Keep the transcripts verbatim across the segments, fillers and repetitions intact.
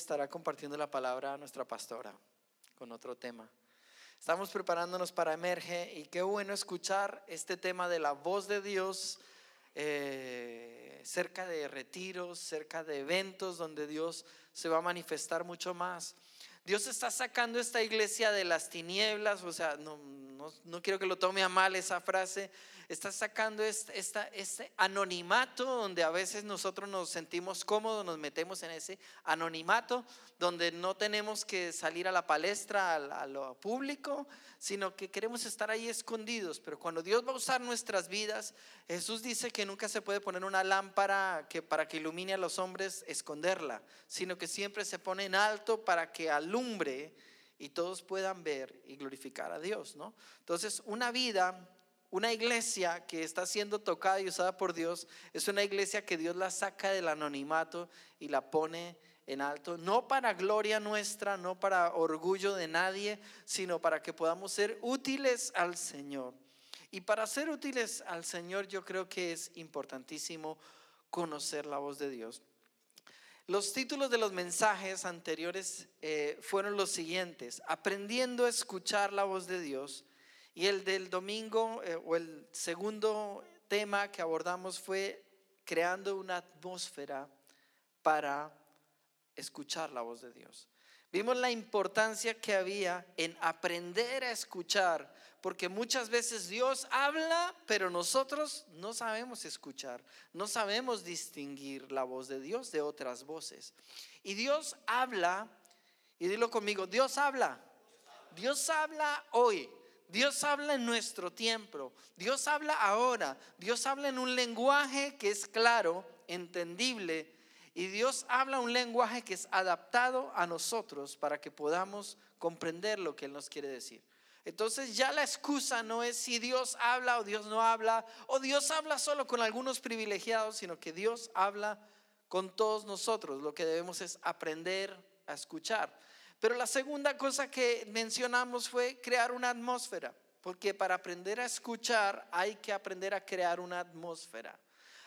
estará compartiendo la palabra a nuestra pastora con otro tema. Estamos preparándonos para Emerge y qué bueno escuchar este tema de la voz de Dios eh, cerca de retiros, cerca de eventos donde Dios se va a manifestar mucho más. Dios está sacando esta iglesia de las tinieblas, o sea, no, no, no quiero que lo tome a mal esa frase. Está sacando este, esta, este anonimato donde a veces nosotros nos sentimos cómodos, nos metemos en ese anonimato donde no tenemos que salir a la palestra, a, a lo público, sino que queremos estar ahí escondidos. Pero cuando Dios va a usar nuestras vidas, Jesús dice que nunca se puede poner una lámpara que para que ilumine a los hombres, esconderla, sino que siempre se pone en alto para que alumbre y todos puedan ver y glorificar a Dios, ¿no? Entonces, una vida, una iglesia que está siendo tocada y usada por Dios es una iglesia que Dios la saca del anonimato y la pone en alto, no para gloria nuestra, no para orgullo de nadie, sino para que podamos ser útiles al Señor. Y para ser útiles al Señor, yo creo que es importantísimo conocer la voz de Dios. Los títulos de los mensajes anteriores eh, fueron los siguientes: aprendiendo a escuchar la voz de Dios. Y el del domingo eh, o el segundo tema que abordamos fue creando una atmósfera para escuchar la voz de Dios. Vimos la importancia que había en aprender a escuchar, porque muchas veces Dios habla, pero nosotros no sabemos escuchar, no sabemos distinguir la voz de Dios de otras voces. Y Dios habla, y dilo conmigo, Dios habla, Dios habla hoy. Dios habla en nuestro tiempo, Dios habla ahora, Dios habla en un lenguaje que es claro, entendible, y Dios habla un lenguaje que es adaptado a nosotros para que podamos comprender lo que Él nos quiere decir. Entonces ya la excusa no es si Dios habla o Dios no habla, o Dios habla solo con algunos privilegiados, sino que Dios habla con todos nosotros. Lo que debemos es aprender a escuchar. Pero la segunda cosa que mencionamos fue crear una atmósfera, porque para aprender a escuchar hay que aprender a crear una atmósfera.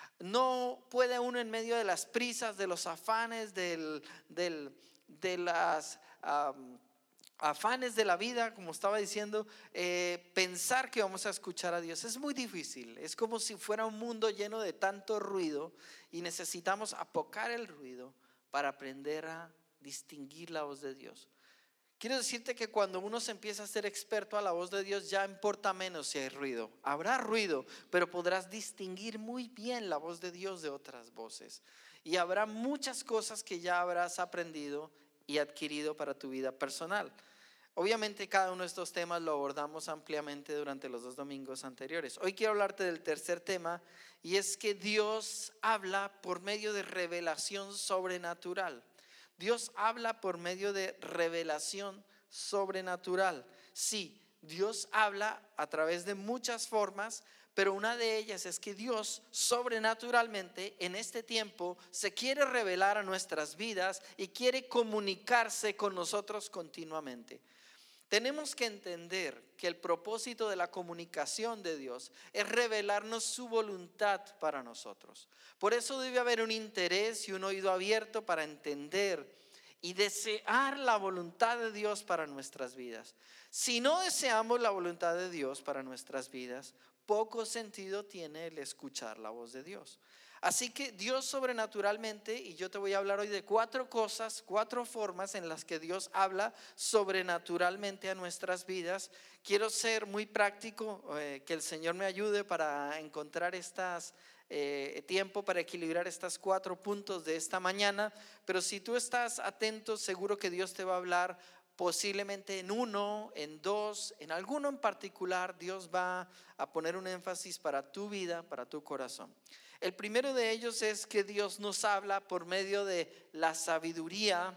No puede uno en medio de las prisas, de los afanes, del, del, de las um, afanes de la vida, como estaba diciendo, eh, pensar que vamos a escuchar a Dios. Es muy difícil, es como si fuera un mundo lleno de tanto ruido y necesitamos apocar el ruido para aprender a distinguir la voz de Dios. Quiero decirte que cuando uno se empieza a ser experto a la voz de Dios, ya importa menos si hay ruido. Habrá ruido, pero podrás distinguir muy bien la voz de Dios de otras voces. Y habrá muchas cosas que ya habrás aprendido y adquirido para tu vida personal. Obviamente cada uno de estos temas lo abordamos ampliamente durante los dos domingos anteriores. Hoy quiero hablarte del tercer tema, y es que Dios habla por medio de revelación sobrenatural. Dios habla por medio de revelación sobrenatural. Sí, Dios habla a través de muchas formas, pero una de ellas es que Dios sobrenaturalmente en este tiempo se quiere revelar a nuestras vidas y quiere comunicarse con nosotros continuamente. Tenemos que entender que el propósito de la comunicación de Dios es revelarnos su voluntad para nosotros. Por eso debe haber un interés y un oído abierto para entender y desear la voluntad de Dios para nuestras vidas. Si no deseamos la voluntad de Dios para nuestras vidas, poco sentido tiene el escuchar la voz de Dios. Así que Dios sobrenaturalmente, y yo te voy a hablar hoy de cuatro cosas, cuatro formas en las que Dios habla sobrenaturalmente a nuestras vidas. Quiero ser muy práctico, eh, que el Señor me ayude para encontrar estas eh, tiempo para equilibrar estos cuatro puntos de esta mañana. Pero si tú estás atento, seguro que Dios te va a hablar posiblemente en uno, en dos, en alguno en particular. Dios va a poner un énfasis para tu vida, para tu corazón. El primero de ellos es que Dios nos habla por medio de la sabiduría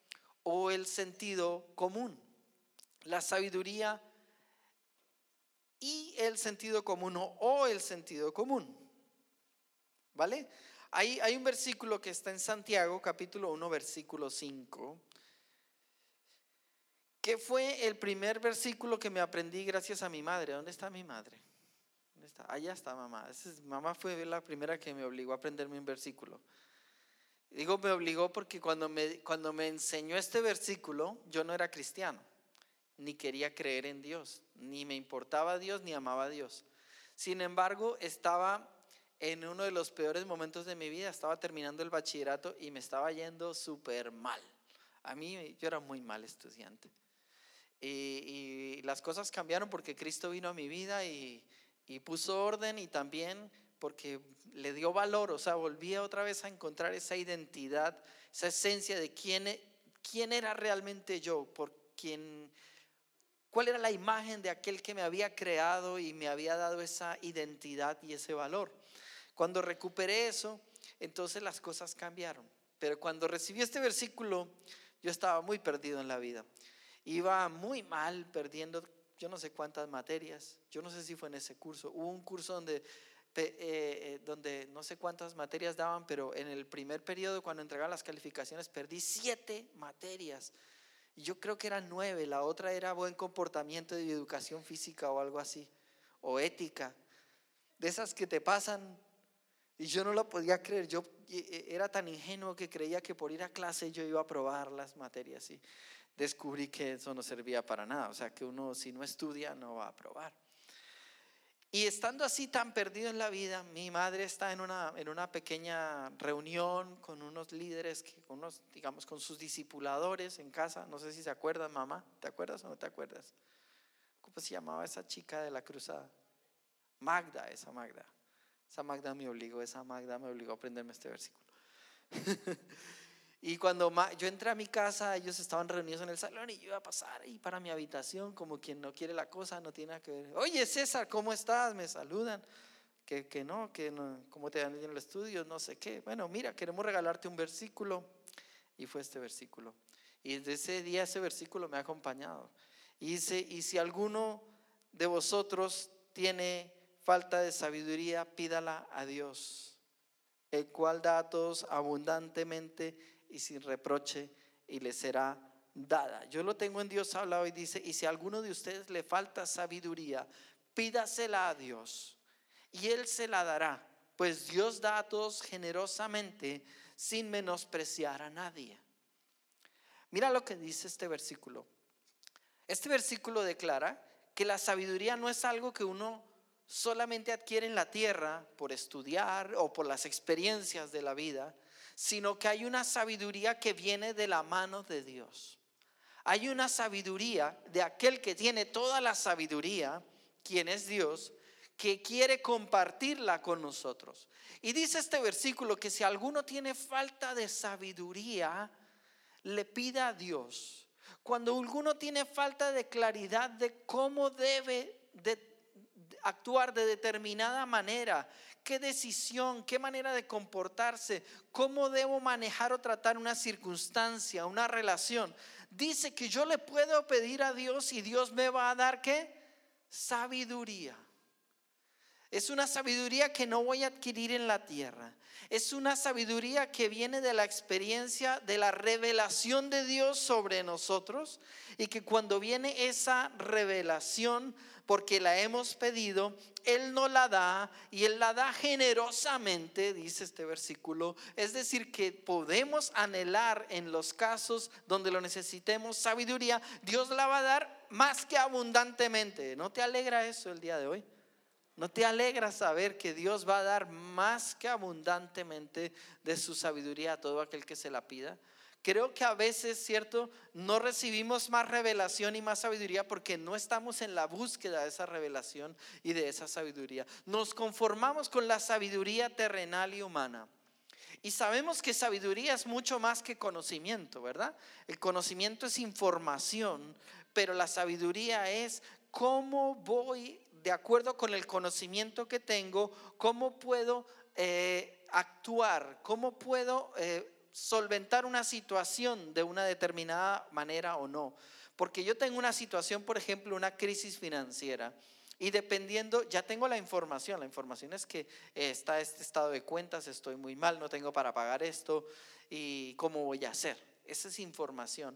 o el sentido común. La sabiduría y el sentido común o el sentido común. ¿Vale? Hay, hay un versículo que está en Santiago, capítulo uno, versículo cinco, que fue el primer versículo que me aprendí gracias a mi madre. ¿Dónde está mi madre? ¿Dónde está? Allá está mamá. Esa es, mamá fue la primera que me obligó a aprenderme un versículo. Digo me obligó porque cuando me, cuando me enseñó este versículo, yo no era cristiano, ni quería creer en Dios, ni me importaba Dios, ni amaba a Dios. Sin embargo, estaba en uno de los peores momentos de mi vida. Estaba terminando el bachillerato y me estaba yendo súper mal. A mí, yo era muy mal estudiante. Y, y las cosas cambiaron porque Cristo vino a mi vida y, y puso orden, y también porque le dio valor. O sea, volví otra vez a encontrar esa identidad, esa esencia de quién, quién era realmente yo, por quién, cuál era la imagen de aquel que me había creado y me había dado esa identidad y ese valor. Cuando recuperé eso, entonces las cosas cambiaron. Pero cuando recibí este versículo, yo estaba muy perdido en la vida. Iba muy mal, perdiendo yo no sé cuántas materias. Yo no sé si fue en ese curso. Hubo un curso donde, eh, eh, donde no sé cuántas materias daban, pero en el primer periodo, cuando entregaban las calificaciones, perdí siete materias. Y yo creo que eran nueve. La otra era buen comportamiento y educación física o algo así, o ética. De esas que te pasan. Y yo no lo podía creer. Yo era tan ingenuo que creía que por ir a clase yo iba a aprobar las materias, y descubrí que eso no servía para nada. O sea, que uno, si no estudia, no va a aprobar. Y estando así tan perdido en la vida, mi madre está en una, en una pequeña reunión con unos líderes, que, con unos, digamos, con sus discipuladores en casa. No sé si se acuerdan, mamá. ¿Te acuerdas o no te acuerdas? ¿Cómo se llamaba esa chica de la cruzada? Magda, esa Magda. Esa Magda me obligó, esa Magda me obligó a aprenderme este versículo. Y cuando yo entré a mi casa, ellos estaban reunidos en el salón y yo iba a pasar ahí para mi habitación como quien no quiere la cosa, no tiene nada que ver. Oye, César, ¿cómo estás? Me saludan. Que, que no, que no, ¿cómo te dan en el estudio? No sé qué. Bueno, mira, queremos regalarte un versículo. Y fue este versículo. Y desde ese día ese versículo me ha acompañado. Y dice: y si alguno de vosotros tiene falta de sabiduría, pídala a Dios, el cual da a todos abundantemente y sin reproche, y le será dada. Yo lo tengo en Dios hablado, y dice: y si a alguno de ustedes le falta sabiduría, pídasela a Dios, y Él se la dará, pues Dios da a todos generosamente, sin menospreciar a nadie. Mira lo que dice este versículo. Este versículo declara que la sabiduría no es algo que uno solamente adquiere en la tierra por estudiar o por las experiencias de la vida, sino que hay una sabiduría que viene de la mano de Dios. Hay una sabiduría de aquel que tiene toda la sabiduría, quien es Dios, que quiere compartirla con nosotros. Y dice este versículo que si alguno tiene falta de sabiduría, le pida a Dios. Cuando alguno tiene falta de claridad de cómo debe de actuar de determinada manera, qué decisión, qué manera de comportarse, cómo debo manejar o tratar una circunstancia, una relación, dice que yo le puedo pedir a Dios y Dios me va a dar ¿qué? Sabiduría. Es una sabiduría que no voy a adquirir en la tierra. Es una sabiduría que viene de la experiencia, de la revelación de Dios sobre nosotros, y que cuando viene esa revelación, porque la hemos pedido, Él nos la da, y Él la da generosamente, dice este versículo. Es decir, que podemos anhelar en los casos donde lo necesitemos sabiduría, Dios la va a dar más que abundantemente. ¿No te alegra eso el día de hoy? ¿No te alegra saber que Dios va a dar más que abundantemente de su sabiduría a todo aquel que se la pida? Creo que a veces, cierto, no recibimos más revelación y más sabiduría porque no estamos en la búsqueda de esa revelación y de esa sabiduría. Nos conformamos con la sabiduría terrenal y humana. Y sabemos que sabiduría es mucho más que conocimiento, ¿verdad? El conocimiento es información, pero la sabiduría es cómo voy, de acuerdo con el conocimiento que tengo, cómo puedo eh, actuar, cómo puedo eh, solventar una situación de una determinada manera o no. Porque yo tengo una situación, por ejemplo, una crisis financiera. Y dependiendo, ya tengo la información. La información es que está este estado de cuentas, estoy muy mal, no tengo para pagar esto, y cómo voy a hacer. Esa es información.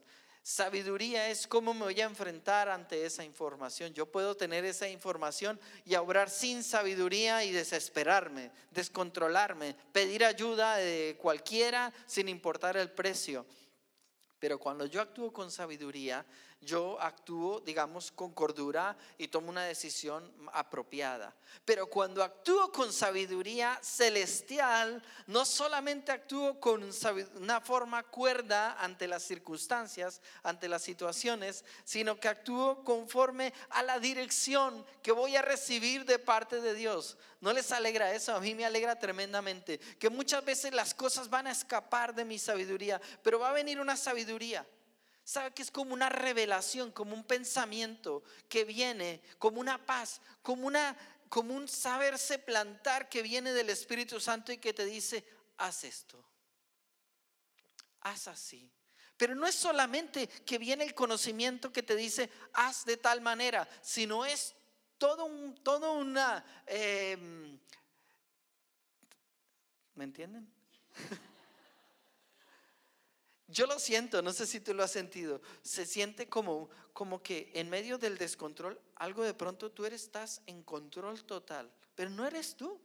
Sabiduría es cómo me voy a enfrentar ante esa información. Yo puedo tener esa información y obrar sin sabiduría y desesperarme, descontrolarme, pedir ayuda de cualquiera sin importar el precio. Pero cuando yo actúo con sabiduría, yo actúo, digamos, con cordura y tomo una decisión apropiada. Pero cuando actúo con sabiduría celestial, no solamente actúo con una forma cuerda ante las circunstancias, ante las situaciones, sino que actúo conforme a la dirección que voy a recibir de parte de Dios. ¿No les alegra eso? A mí me alegra tremendamente que muchas veces las cosas van a escapar de mi sabiduría, pero va a venir una sabiduría. ¿Sabe que es como una revelación, como un pensamiento que viene, como una paz, como, una, como un saberse plantar que viene del Espíritu Santo y que te dice, haz esto, haz así? Pero no es solamente que viene el conocimiento que te dice, haz de tal manera, sino es todo un, todo una, eh, ¿me entienden? Yo lo siento, no sé si tú lo has sentido. Se siente como, como que en medio del descontrol, algo de pronto tú eres, estás en control total, pero no eres tú.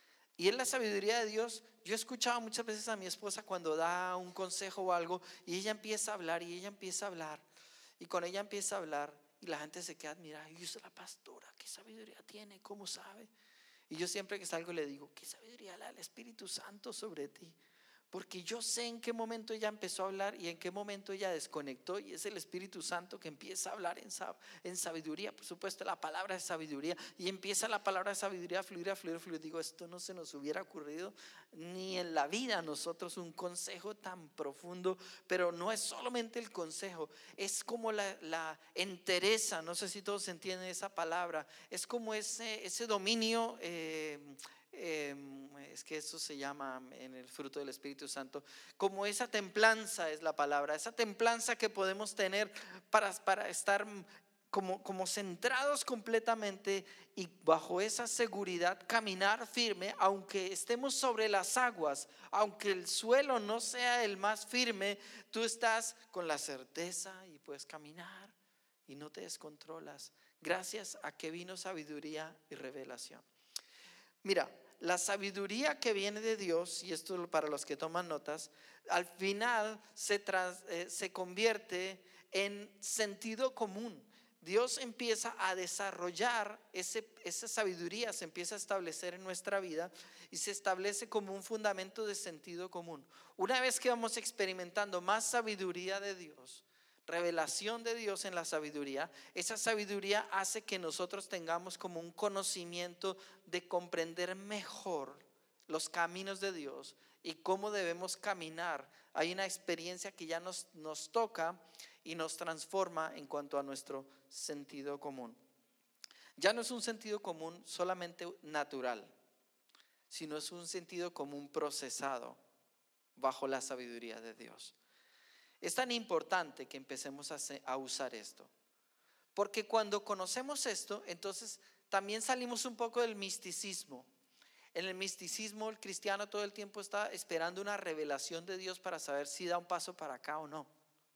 Y en la sabiduría de Dios, yo he escuchado muchas veces a mi esposa cuando da un consejo o algo, y ella empieza a hablar, y ella empieza a hablar, y con ella empieza a hablar, y la gente se queda admirada. Y dice, la pastora, ¿qué sabiduría tiene? ¿Cómo sabe? Y yo siempre que salgo le digo, ¿qué sabiduría le da el Espíritu Santo sobre ti? Porque yo sé en qué momento ella empezó a hablar y en qué momento ella desconectó, y es el Espíritu Santo que empieza a hablar en, sab- en sabiduría. Por supuesto, la palabra es sabiduría, y empieza la palabra de sabiduría a fluir, a fluir, a fluir. Digo, esto no se nos hubiera ocurrido ni en la vida a nosotros, un consejo tan profundo. Pero no es solamente el consejo, es como la, la entereza. No sé si todos entienden esa palabra. Es como ese, ese dominio. Eh, Eh, es que eso se llama en el fruto del Espíritu Santo, como esa templanza es la palabra, esa templanza que podemos tener para, para estar como, como centrados completamente y bajo esa seguridad caminar firme, aunque estemos sobre las aguas, aunque el suelo no sea el más firme, tú estás con la certeza y puedes caminar y no te descontrolas, gracias a que vino sabiduría y revelación. Mira, la sabiduría que viene de Dios, y esto para los que toman notas, al final se, trans, eh, se convierte en sentido común. Dios empieza a desarrollar ese, esa sabiduría, se empieza a establecer en nuestra vida y se establece como un fundamento de sentido común. Una vez que vamos experimentando más sabiduría de Dios, revelación de Dios en la sabiduría, esa sabiduría hace que nosotros tengamos como un conocimiento de comprender mejor los caminos de Dios y cómo debemos caminar. Hay una experiencia que ya nos, nos toca y nos transforma en cuanto a nuestro sentido común. Ya no es un sentido común solamente natural, sino es un sentido común procesado bajo la sabiduría de Dios. Es tan importante que empecemos a, hacer, a usar esto, porque cuando conocemos esto, entonces también salimos un poco del misticismo. En el misticismo el cristiano todo el tiempo está esperando una revelación de Dios para saber si da un paso para acá o no.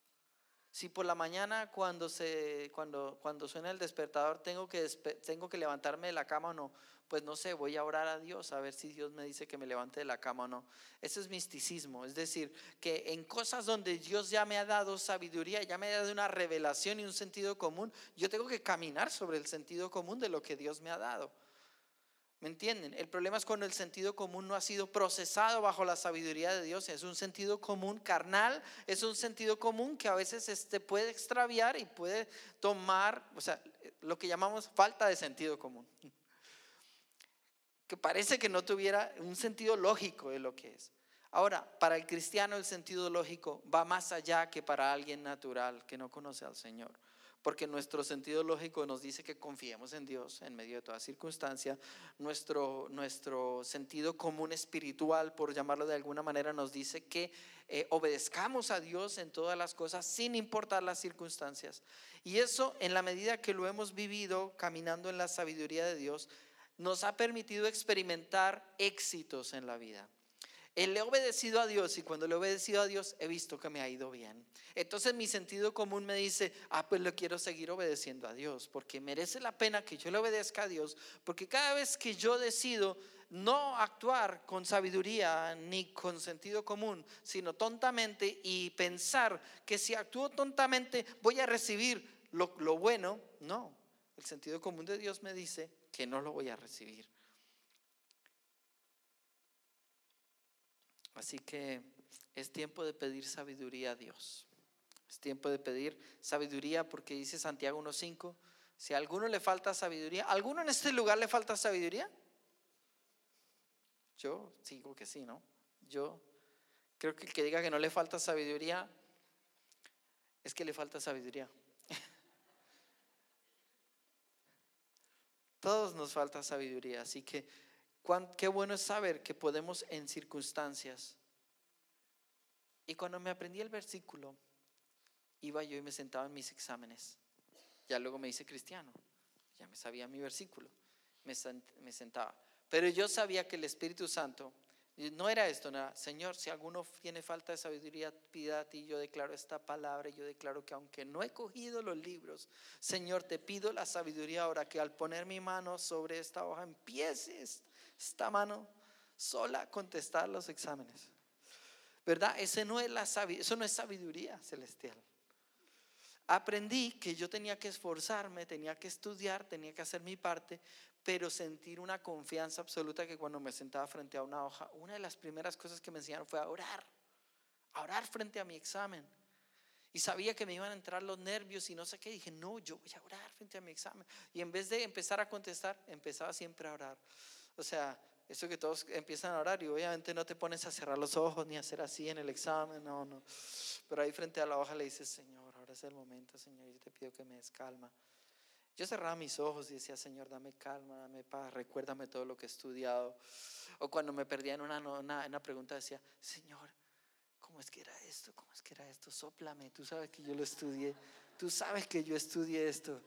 Si por la mañana cuando, se, cuando, cuando suena el despertador tengo que, tengo que levantarme de la cama o no, pues no sé, voy a orar a Dios a ver si Dios me dice que me levante de la cama o no. Ese es misticismo, es decir, que en cosas donde Dios ya me ha dado sabiduría, ya me ha dado una revelación y un sentido común, yo tengo que caminar sobre el sentido común de lo que Dios me ha dado. ¿Me entienden? El problema es cuando el sentido común no ha sido procesado bajo la sabiduría de Dios. Es un sentido común carnal, es un sentido común que a veces este puede extraviar y puede tomar, o sea, lo que llamamos falta de sentido común, que parece que no tuviera un sentido lógico de lo que es. Ahora, para el cristiano el sentido lógico va más allá que para alguien natural que no conoce al Señor. Porque nuestro sentido lógico nos dice que confiemos en Dios en medio de toda circunstancia. Nuestro, nuestro sentido común espiritual, por llamarlo de alguna manera, nos dice que eh, obedezcamos a Dios en todas las cosas sin importar las circunstancias. Y eso, en la medida que lo hemos vivido caminando en la sabiduría de Dios, nos ha permitido experimentar éxitos en la vida. Le he obedecido a Dios y cuando le he obedecido a Dios he visto que me ha ido bien. Entonces mi sentido común me dice, ah, pues le quiero seguir obedeciendo a Dios, porque merece la pena que yo le obedezca a Dios, porque cada vez que yo decido no actuar con sabiduría ni con sentido común, sino tontamente, y pensar que si actúo tontamente voy a recibir lo, lo bueno, no, el sentido común de Dios me dice que no lo voy a recibir. Así que es tiempo de pedir sabiduría a Dios. Es tiempo de pedir sabiduría porque dice Santiago uno cinco, si a alguno le falta sabiduría, ¿a alguno en este lugar le falta sabiduría? Yo digo que sí, ¿no? Yo creo que el que diga que no le falta sabiduría es que le falta sabiduría. Todos nos falta sabiduría, así que cuán, qué bueno es saber que podemos en circunstancias. Y cuando me aprendí el versículo, iba yo y me sentaba en mis exámenes. Ya luego me hice cristiano, ya me sabía mi versículo, me, me sentaba. Pero yo sabía que el Espíritu Santo, no era esto, no era, Señor, si alguno tiene falta de sabiduría, pida a ti. Yo declaro esta palabra y yo declaro que aunque no he cogido los libros, Señor, te pido la sabiduría ahora, que al poner mi mano sobre esta hoja empieces esta mano sola a contestar los exámenes. ¿Verdad? Ese no es la, eso no es sabiduría celestial. Aprendí que yo tenía que esforzarme, tenía que estudiar, tenía que hacer mi parte, pero sentir una confianza absoluta que cuando me sentaba frente a una hoja, una de las primeras cosas que me enseñaron fue a orar, a orar frente a mi examen. Y sabía que me iban a entrar los nervios y no sé qué, dije, no, yo voy a orar frente a mi examen. Y en vez de empezar a contestar, empezaba siempre a orar. O sea, eso que todos empiezan a orar y obviamente no te pones a cerrar los ojos ni a hacer así en el examen, no, no. Pero ahí frente a la hoja le dices, Señor, ahora es el momento, Señor, yo te pido que me des calma. Yo cerraba mis ojos y decía, Señor, dame calma, dame paz, recuérdame todo lo que he estudiado. O cuando me perdía en una, una, una pregunta decía, Señor, ¿cómo es que era esto? ¿Cómo es que era esto? Sóplame, tú sabes que yo lo estudié, tú sabes que yo estudié esto.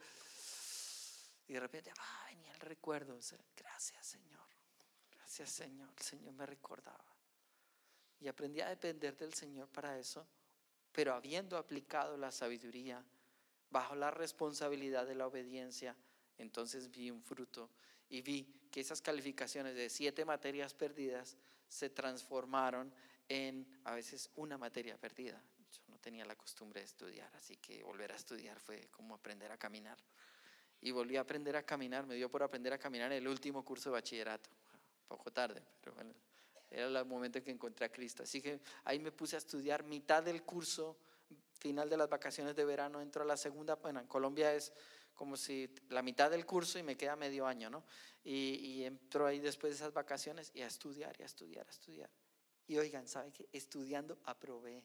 Y de repente, ah, venía el recuerdo, o sea, gracias, Señor. Gracias, Señor. El Señor me recordaba. Y aprendí a depender del Señor para eso, pero habiendo aplicado la sabiduría bajo la responsabilidad de la obediencia, entonces vi un fruto y vi que esas calificaciones de siete materias perdidas se transformaron en a veces una materia perdida. Yo no tenía la costumbre de estudiar, así que volver a estudiar fue como aprender a caminar. Y volví a aprender a caminar, me dio por aprender a caminar en el último curso de bachillerato. Poco tarde, pero bueno, era el momento en que encontré a Cristo. Así que ahí me puse a estudiar mitad del curso, final de las vacaciones de verano, entro a la segunda. Bueno, en Colombia es como si la mitad del curso y me queda medio año, ¿no? Y, y entro ahí después de esas vacaciones y a estudiar, y a estudiar, a estudiar. Y oigan, ¿saben qué? Estudiando aprobé.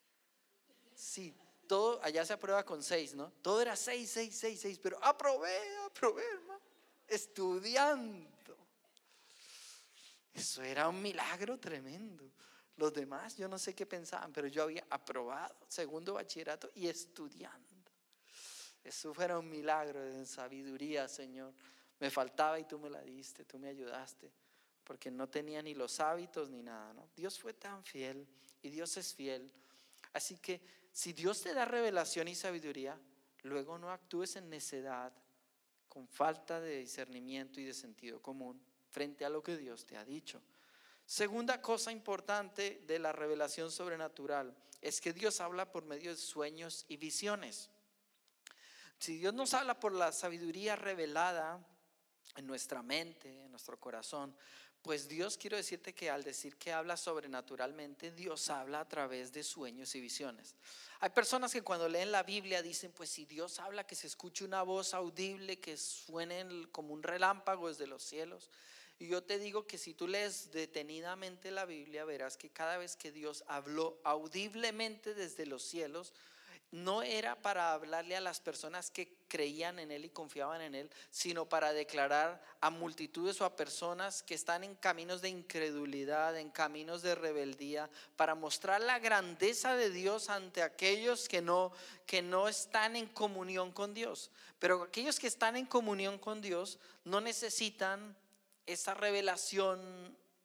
Sí, todo allá se aprueba con seis, ¿no? Todo era seis, seis, seis, seis, pero aprobé, aprobé, hermano. Estudiando. Eso era un milagro tremendo. Los demás, yo no sé qué pensaban, pero yo había aprobado segundo bachillerato y estudiando. Eso fuera un milagro de sabiduría, Señor. Me faltaba y tú me la diste, tú me ayudaste, porque no tenía ni los hábitos ni nada, ¿no? Dios fue tan fiel y Dios es fiel. Así que si Dios te da revelación y sabiduría, luego no actúes en necedad, con falta de discernimiento y de sentido común frente a lo que Dios te ha dicho. Segunda cosa importante de la revelación sobrenatural es que Dios habla por medio de sueños y visiones. Si Dios nos habla por la sabiduría revelada en nuestra mente, en nuestro corazón, pues Dios, quiero decirte que al decir que habla sobrenaturalmente, Dios habla a través de sueños y visiones. Hay personas que cuando leen la Biblia dicen, pues si Dios habla, que se escuche una voz audible, que suene como un relámpago desde los cielos. Y yo te digo que si tú lees detenidamente la Biblia, verás que cada vez que Dios habló audiblemente desde los cielos, no era para hablarle a las personas que creían en Él y confiaban en Él, sino para declarar a multitudes o a personas que están en caminos de incredulidad, en caminos de rebeldía, para mostrar la grandeza de Dios ante aquellos que no, que no están en comunión con Dios. Pero aquellos que están en comunión con Dios no necesitan esa revelación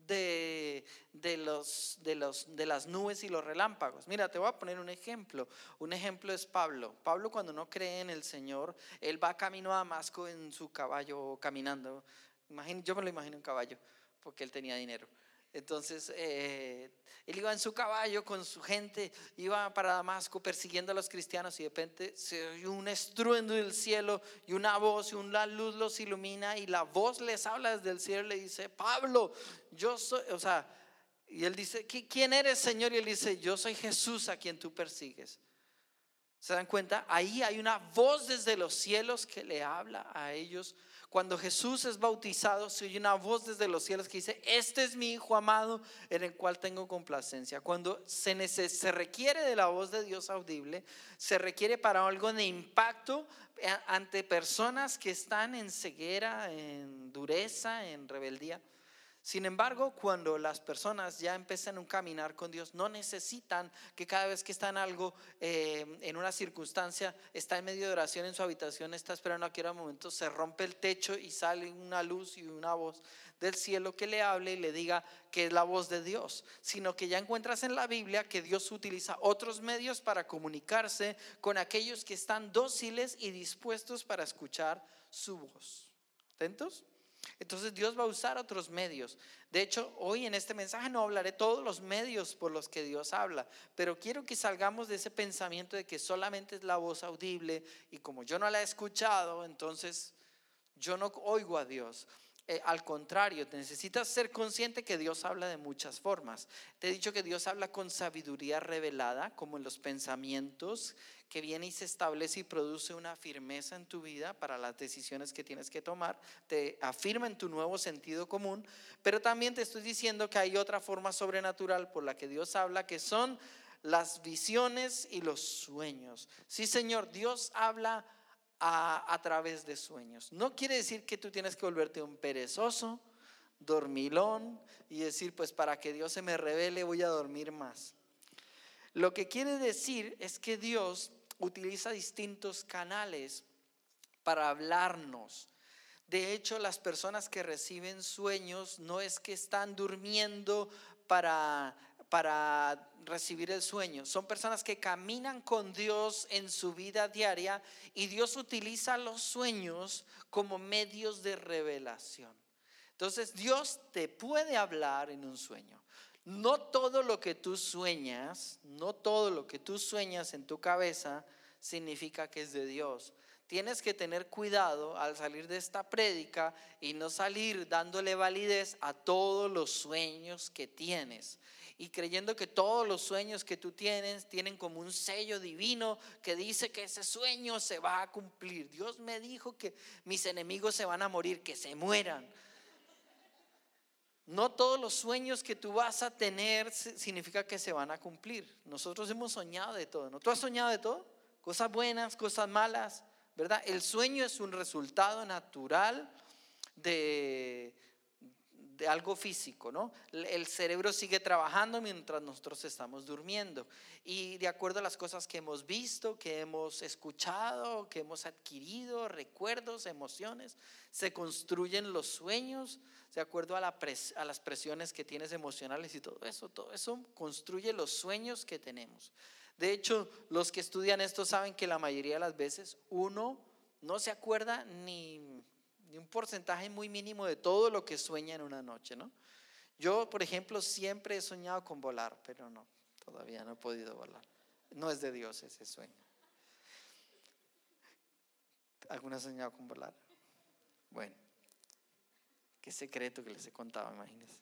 de, de, los, de, los, de las nubes y los relámpagos. Mira, te voy a poner un ejemplo. Un ejemplo es Pablo. Pablo, cuando no cree en el Señor, él va camino a Damasco en su caballo caminando. Imagín, yo me lo imagino en caballo porque él tenía dinero. Entonces eh, él iba en su caballo con su gente, iba para Damasco persiguiendo a los cristianos, y de repente se oyó un estruendo del cielo y una voz, y una luz los ilumina, y la voz les habla desde el cielo y le dice: Pablo, yo soy, o sea, y él dice: ¿quién eres, Señor? Y él dice: yo soy Jesús a quien tú persigues. ¿Se dan cuenta? Ahí hay una voz desde los cielos que le habla a ellos. Cuando Jesús es bautizado, se oye una voz desde los cielos que dice: este es mi Hijo amado, en el cual tengo complacencia. Cuando se, neces- se requiere de la voz de Dios audible, se requiere para algo de impacto ante personas que están en ceguera, en dureza, en rebeldía. Sin embargo, cuando las personas ya empiezan un caminar con Dios, no necesitan que cada vez que están algo eh, en una circunstancia, está en medio de oración en su habitación, está esperando a que en un momento se rompe el techo y sale una luz y una voz del cielo que le hable y le diga que es la voz de Dios, sino que ya encuentras en la Biblia que Dios utiliza otros medios para comunicarse con aquellos que están dóciles y dispuestos para escuchar su voz. ¿Atentos? Entonces Dios va a usar otros medios. De hecho, hoy en este mensaje no hablaré todos los medios por los que Dios habla, pero quiero que salgamos de ese pensamiento de que solamente es la voz audible, y como yo no la he escuchado, entonces yo no oigo a Dios. Eh, al contrario, necesitas ser consciente que Dios habla de muchas formas. Te he dicho que Dios habla con sabiduría revelada, como en los pensamientos, que viene y se establece y produce una firmeza en tu vida para las decisiones que tienes que tomar. Te afirma en tu nuevo sentido común. Pero también te estoy diciendo que hay otra forma sobrenatural por la que Dios habla, que son las visiones y los sueños. Sí, Señor, Dios habla A, a través de sueños. No quiere decir que tú tienes que volverte un perezoso, dormilón, y decir: pues para que Dios se me revele voy a dormir más. Lo que quiere decir es que Dios utiliza distintos canales para hablarnos. De hecho, las personas que reciben sueños no es que están durmiendo para, para recibir el sueño. Son personas que caminan con Dios en su vida diaria, y Dios utiliza los sueños como medios de revelación. Entonces Dios te puede hablar en un sueño. No todo lo que tú sueñas, no todo lo que tú sueñas en tu cabeza significa que es de Dios. Tienes que tener cuidado al salir de esta prédica y no salir dándole validez a todos los sueños que tienes, y creyendo que todos los sueños que tú tienes tienen como un sello divino que dice que ese sueño se va a cumplir. Dios me dijo que mis enemigos se van a morir, que se mueran. No todos los sueños que tú vas a tener significa que se van a cumplir. Nosotros hemos soñado de todo, ¿no? ¿Tú has soñado de todo? Cosas buenas, cosas malas, ¿verdad? El sueño es un resultado natural de, de algo físico, ¿no? El cerebro sigue trabajando mientras nosotros estamos durmiendo, y de acuerdo a las cosas que hemos visto, que hemos escuchado, que hemos adquirido, recuerdos, emociones, se construyen los sueños. De acuerdo a, la pres, a las presiones que tienes emocionales y todo eso, todo eso construye los sueños que tenemos. De hecho, los que estudian esto saben que la mayoría de las veces uno no se acuerda ni, ni un porcentaje muy mínimo de todo lo que sueña en una noche, ¿no? Yo, por ejemplo, siempre he soñado con volar, pero no, todavía no he podido volar. No es de Dios ese sueño. ¿Alguno ha soñado con volar? Bueno, qué secreto que les he contado, imagínense.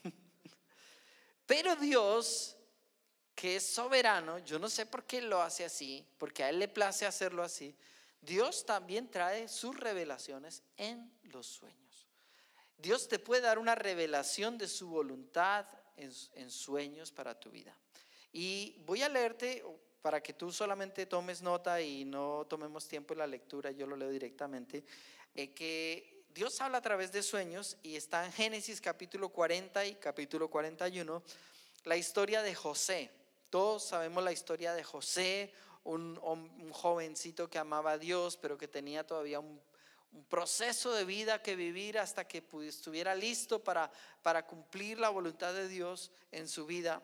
Pero Dios, que es soberano, yo no sé por qué lo hace así, porque a Él le place hacerlo así. Dios también trae sus revelaciones en los sueños. Dios te puede dar una revelación de su voluntad en, en sueños para tu vida. Y voy a leerte para que tú solamente tomes nota y no tomemos tiempo en la lectura, yo lo leo directamente, eh, que Dios habla a través de sueños, y está en Génesis capítulo cuarenta y capítulo cuarenta y uno, la historia de José. Todos sabemos la historia de José, un, un jovencito que amaba a Dios, pero que tenía todavía un, un proceso de vida que vivir hasta que estuviera listo para, para cumplir la voluntad de Dios en su vida.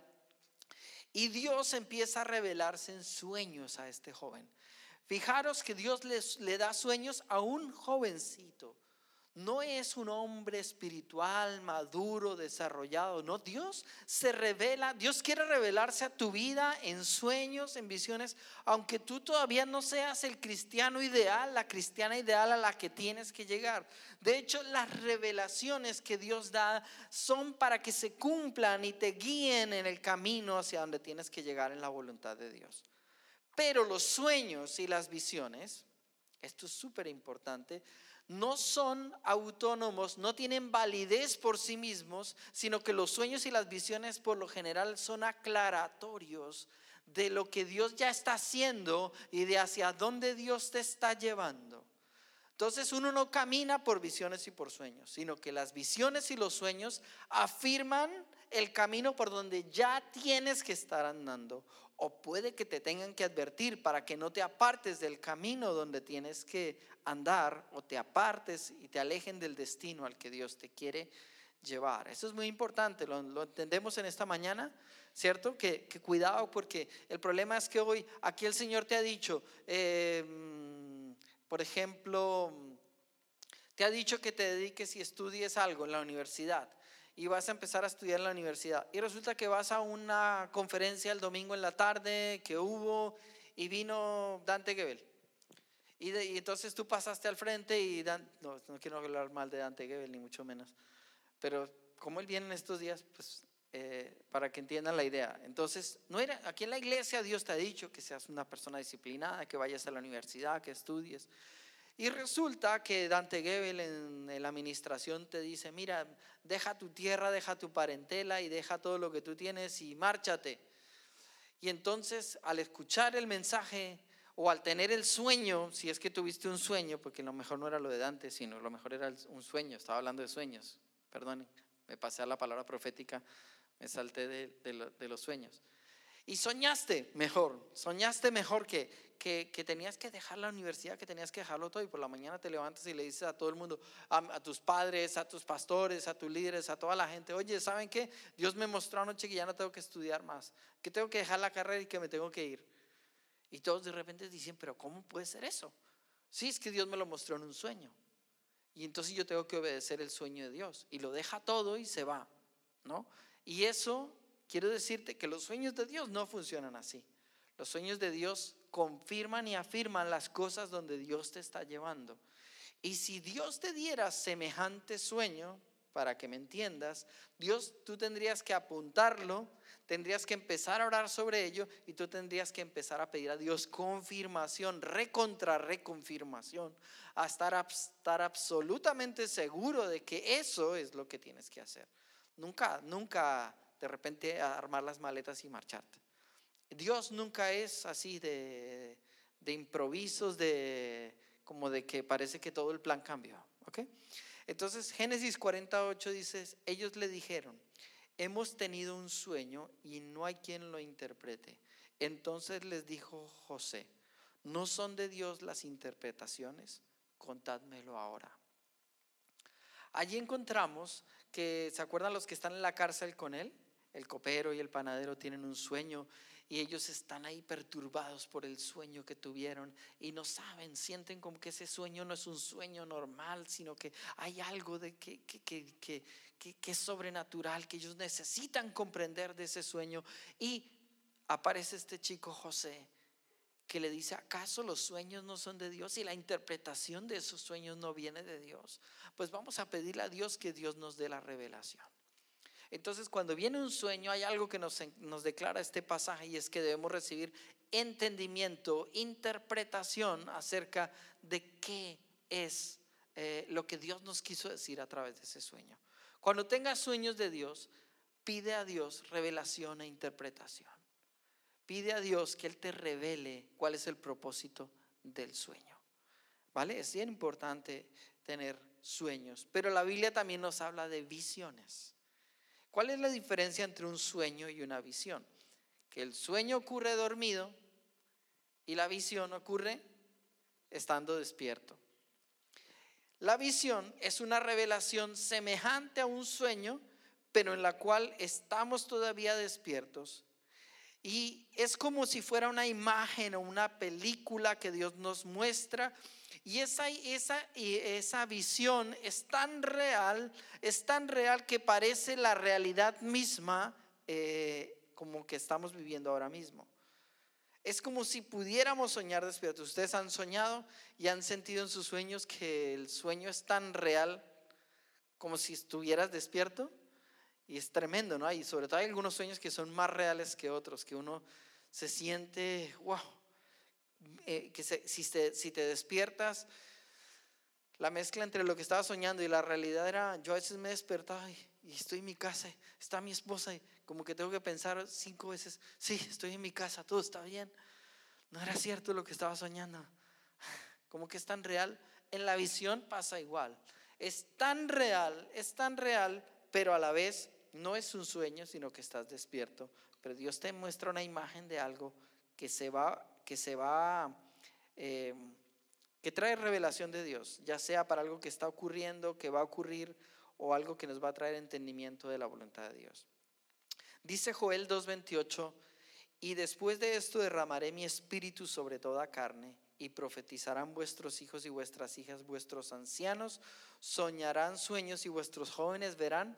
Y Dios empieza a revelarse en sueños a este joven. Fijaros que Dios les, le da sueños a un jovencito. No es un hombre espiritual, maduro, desarrollado. No, Dios se revela, Dios quiere revelarse a tu vida en sueños, en visiones, aunque tú todavía no seas el cristiano ideal, la cristiana ideal a la que tienes que llegar. De hecho, las revelaciones que Dios da son para que se cumplan y te guíen en el camino hacia donde tienes que llegar en la voluntad de Dios. Pero los sueños y las visiones, esto es súper importante, no son autónomos, no tienen validez por sí mismos, sino que los sueños y las visiones por lo general son aclaratorios de lo que Dios ya está haciendo y de hacia dónde Dios te está llevando. Entonces uno no camina por visiones y por sueños, sino que las visiones y los sueños afirman el camino por donde ya tienes que estar andando. O puede que te tengan que advertir para que no te apartes del camino donde tienes que andar, o te apartes y te alejen del destino al que Dios te quiere llevar. Eso es muy importante, lo, lo entendemos en esta mañana, ¿cierto? Que, que cuidado, porque el problema es que hoy aquí el Señor te ha dicho, eh, por ejemplo, te ha dicho que te dediques y estudies algo en la universidad. Y vas a empezar a estudiar en la universidad. Y resulta que vas a una conferencia el domingo en la tarde que hubo y vino Dante Gebel. Y, de, y entonces tú pasaste al frente y Dan, no, no quiero hablar mal de Dante Gebel ni mucho menos. Pero como él viene en estos días, pues eh, para que entiendan la idea. Entonces, no era, aquí en la iglesia Dios te ha dicho que seas una persona disciplinada, que vayas a la universidad, que estudies. Y resulta que Dante Gebel en la administración te dice, mira, deja tu tierra, deja tu parentela y deja todo lo que tú tienes y márchate. Y entonces al escuchar el mensaje o al tener el sueño, si es que tuviste un sueño, porque lo mejor no era lo de Dante, sino lo mejor era un sueño, estaba hablando de sueños, perdonen, me pasé a la palabra profética, me salté de, de, lo, de los sueños. Y soñaste mejor, soñaste mejor que, que, que tenías que dejar la universidad, que tenías que dejarlo todo, y por la mañana te levantas y le dices a todo el mundo, a, a tus padres, a tus pastores, a tus líderes, a toda la gente, oye, ¿saben qué? Dios me mostró anoche que ya no tengo que estudiar más, que tengo que dejar la carrera y que me tengo que ir. Y todos de repente dicen, pero ¿cómo puede ser eso? Sí, es que Dios me lo mostró en un sueño. Y entonces yo tengo que obedecer el sueño de Dios. Y lo deja todo y se va, ¿no? Y eso... quiero decirte que los sueños de Dios no funcionan así. Los sueños de Dios confirman y afirman las cosas donde Dios te está llevando. Y si Dios te diera semejante sueño, para que me entiendas, Dios, tú tendrías que apuntarlo, tendrías que empezar a orar sobre ello y tú tendrías que empezar a pedir a Dios confirmación, recontra reconfirmación, a estar, a estar absolutamente seguro de que eso es lo que tienes que hacer. Nunca, nunca de repente armar las maletas y marcharte. Dios nunca es así de, de improvisos, de como de que parece que todo el plan cambió, ¿ok? Entonces Génesis cuarenta y ocho dice, ellos le dijeron, hemos tenido un sueño y no hay quien lo interprete. Entonces les dijo José, ¿no son de Dios las interpretaciones? Contádmelo ahora. Allí encontramos que, ¿se acuerdan los que están en la cárcel con él? El copero y el panadero tienen un sueño y ellos están ahí perturbados por el sueño que tuvieron y no saben, sienten como que ese sueño no es un sueño normal, sino que hay algo de que, que, que, que, que, que es sobrenatural, que ellos necesitan comprender de ese sueño. Y aparece este chico José que le dice, ¿acaso los sueños no son de Dios y la interpretación de esos sueños no viene de Dios? Pues vamos a pedirle a Dios que Dios nos dé la revelación. Entonces, cuando viene un sueño, hay algo que nos, nos declara este pasaje, y es que debemos recibir entendimiento, interpretación acerca de qué es eh, lo que Dios nos quiso decir a través de ese sueño. Cuando tengas sueños de Dios, pide a Dios revelación e interpretación. Pide a Dios que Él te revele cuál es el propósito del sueño. ¿Vale? Es bien importante tener sueños, pero la Biblia también nos habla de visiones. ¿Cuál es la diferencia entre un sueño y una visión? Que el sueño ocurre dormido y la visión ocurre estando despierto. La visión es una revelación semejante a un sueño, pero en la cual estamos todavía despiertos. Y es como si fuera una imagen o una película que Dios nos muestra. Y esa, esa, esa visión es tan real, es tan real que parece la realidad misma, eh, como que estamos viviendo ahora mismo. Es como si pudiéramos soñar despiertos. Ustedes han soñado y han sentido en sus sueños que el sueño es tan real como si estuvieras despierto. Y es tremendo, ¿no? Y sobre todo hay algunos sueños que son más reales que otros, que uno se siente, wow, eh, que se, si, te, si te despiertas, la mezcla entre lo que estaba soñando y la realidad era, yo a veces me despertaba y, y estoy en mi casa, está mi esposa y como que tengo que pensar cinco veces, sí, estoy en mi casa, todo está bien. No era cierto lo que estaba soñando. Como que es tan real. En la visión pasa igual. Es tan real, es tan real, pero a la vez no es un sueño, sino que estás despierto. Pero Dios te muestra una imagen de algo que se va, que se va, eh, que trae revelación de Dios, ya sea para algo que está ocurriendo, que va a ocurrir, o algo que nos va a traer entendimiento de la voluntad de Dios. Dice Joel dos veintiocho: y después de esto derramaré mi espíritu sobre toda carne, y profetizarán vuestros hijos y vuestras hijas, vuestros ancianos soñarán sueños y vuestros jóvenes verán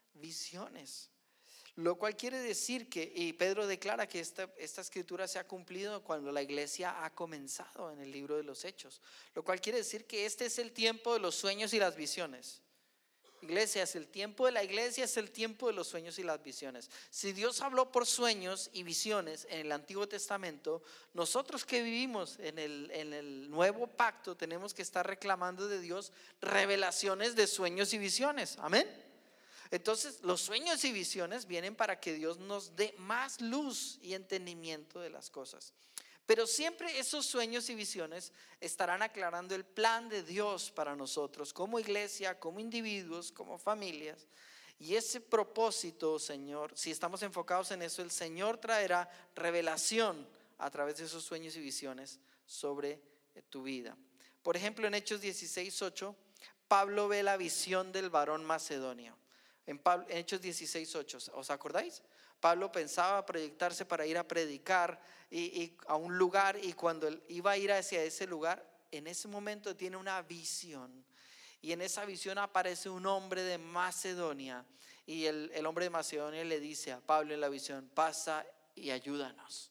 visiones. Lo cual quiere decir que, y Pedro declara que esta, esta escritura se ha cumplido cuando la iglesia ha comenzado en el libro de los Hechos. Lo cual quiere decir que este es el tiempo de los sueños y las visiones. Iglesia, es el tiempo de la iglesia, es el tiempo de los sueños y las visiones. Si Dios habló por sueños y visiones en el Antiguo Testamento, nosotros que vivimos en el, en el Nuevo Pacto tenemos que estar reclamando de Dios revelaciones de sueños y visiones. Amén. Entonces los sueños y visiones vienen para que Dios nos dé más luz y entendimiento de las cosas. Pero siempre esos sueños y visiones estarán aclarando el plan de Dios para nosotros como iglesia, como individuos, como familias. Y ese propósito, Señor, si estamos enfocados en eso, el Señor traerá revelación a través de esos sueños y visiones sobre tu vida. Por ejemplo, en Hechos dieciséis ocho, Pablo ve la visión del varón macedonio. En, Pablo, en Hechos dieciséis ocho, ¿os acordáis? Pablo pensaba proyectarse para ir a predicar y, y a un lugar, y cuando él iba a ir hacia ese lugar, en ese momento tiene una visión, y en esa visión aparece un hombre de Macedonia, y el, el hombre de Macedonia le dice a Pablo en la visión: pasa y ayúdanos.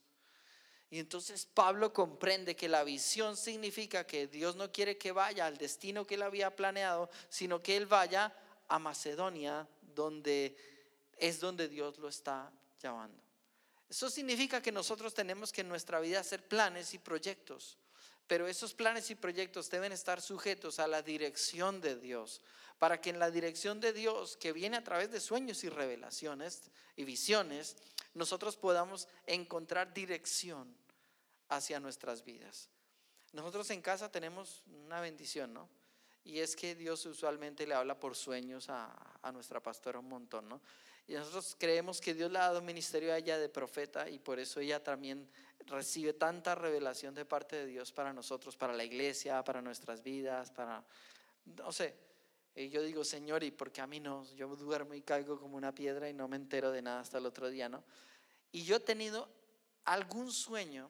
Y entonces Pablo comprende que la visión significa que Dios no quiere que vaya al destino que él había planeado, sino que él vaya a Macedonia, donde es donde Dios lo está llamando. Eso significa que nosotros tenemos que en nuestra vida hacer planes y proyectos, pero esos planes y proyectos deben estar sujetos a la dirección de Dios, para que en la dirección de Dios, que viene a través de sueños y revelaciones y visiones, nosotros podamos encontrar dirección hacia nuestras vidas. Nosotros en casa tenemos una bendición, ¿no? Y es que Dios usualmente le habla por sueños a, a nuestra pastora un montón, ¿no? Y nosotros creemos que Dios le ha dado un ministerio a ella de profeta, y por eso ella también recibe tanta revelación de parte de Dios para nosotros, para la iglesia, para nuestras vidas, para, no sé. Y yo digo: Señor, ¿y por qué a mí no? Yo duermo y caigo como una piedra y no me entero de nada hasta el otro día, ¿no? Y yo he tenido algún sueño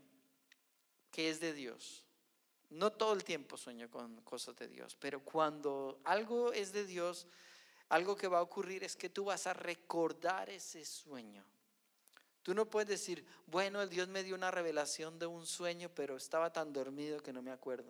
que es de Dios. No todo el tiempo sueño con cosas de Dios, pero cuando algo es de Dios, algo que va a ocurrir es que tú vas a recordar ese sueño. Tú no puedes decir: bueno, el Dios me dio una revelación de un sueño, pero estaba tan dormido que no me acuerdo.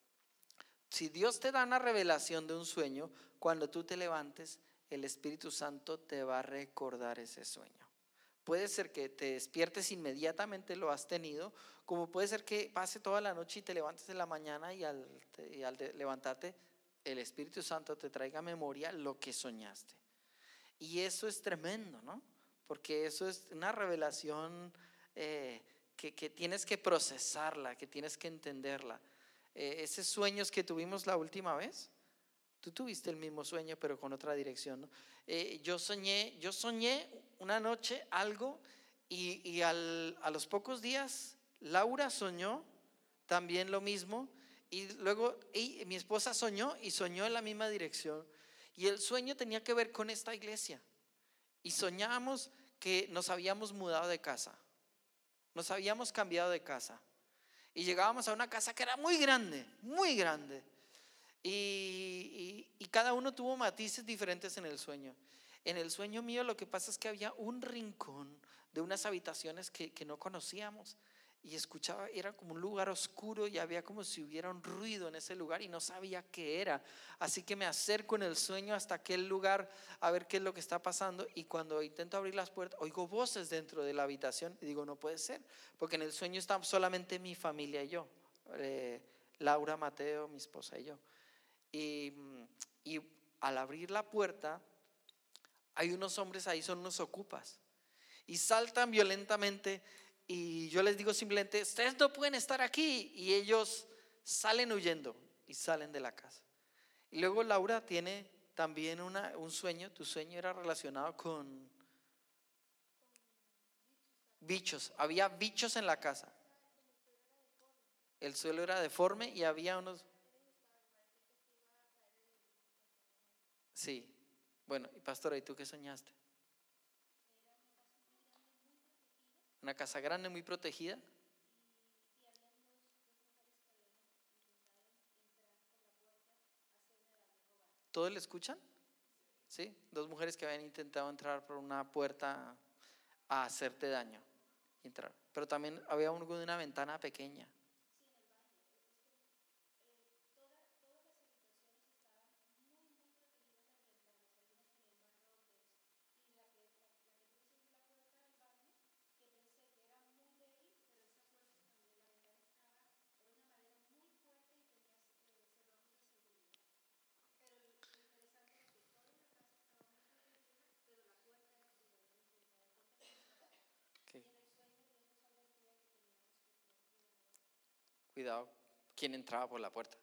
Si Dios te da una revelación de un sueño, cuando tú te levantes, el Espíritu Santo te va a recordar ese sueño. Puede ser que te despiertes inmediatamente, lo has tenido, como puede ser que pase toda la noche y te levantes en la mañana, y al, y al levantarte el Espíritu Santo te traiga a memoria lo que soñaste. Y eso es tremendo, ¿no? Porque eso es una revelación eh, que, que tienes que procesarla, que tienes que entenderla. Eh, esos sueños que tuvimos la última vez, tú tuviste el mismo sueño pero con otra dirección, ¿no? Eh, yo soñé, yo soñé una noche algo, y, y al, a los pocos días Laura soñó también lo mismo, Y luego y mi esposa soñó y soñó en la misma dirección. Y el sueño tenía que ver con esta iglesia. Y soñábamos que nos habíamos mudado de casa. Nos habíamos cambiado de casa. Y llegábamos a una casa que era muy grande, muy grande. Y, y, y cada uno tuvo matices diferentes en el sueño. En el sueño mío lo que pasa es que había un rincón de unas habitaciones que, que no conocíamos. Y escuchaba, era como un lugar oscuro y había como si hubiera un ruido en ese lugar y no sabía qué era. Así que me acerco en el sueño hasta aquel lugar a ver qué es lo que está pasando. Y cuando intento abrir las puertas, oigo voces dentro de la habitación y digo, no puede ser, porque en el sueño está solamente mi familia y yo, eh, Laura, Mateo, mi esposa y yo. Y, y al abrir la puerta, hay unos hombres ahí, son unos ocupas, y saltan violentamente. Y yo les digo simplemente, ustedes no pueden estar aquí. Y ellos salen huyendo y salen de la casa. Y luego Laura tiene también una, un sueño. Tu sueño era relacionado con bichos. Había bichos en la casa. El suelo era deforme y había unos... Sí. Bueno, y pastora, ¿y tú qué soñaste? Una casa grande, muy protegida. ¿Todos le escuchan? Sí, dos mujeres que habían intentado entrar por una puerta a hacerte daño. Entrar. Pero también había uno con una ventana pequeña. Okay. Cuidado, quién entraba por la puerta.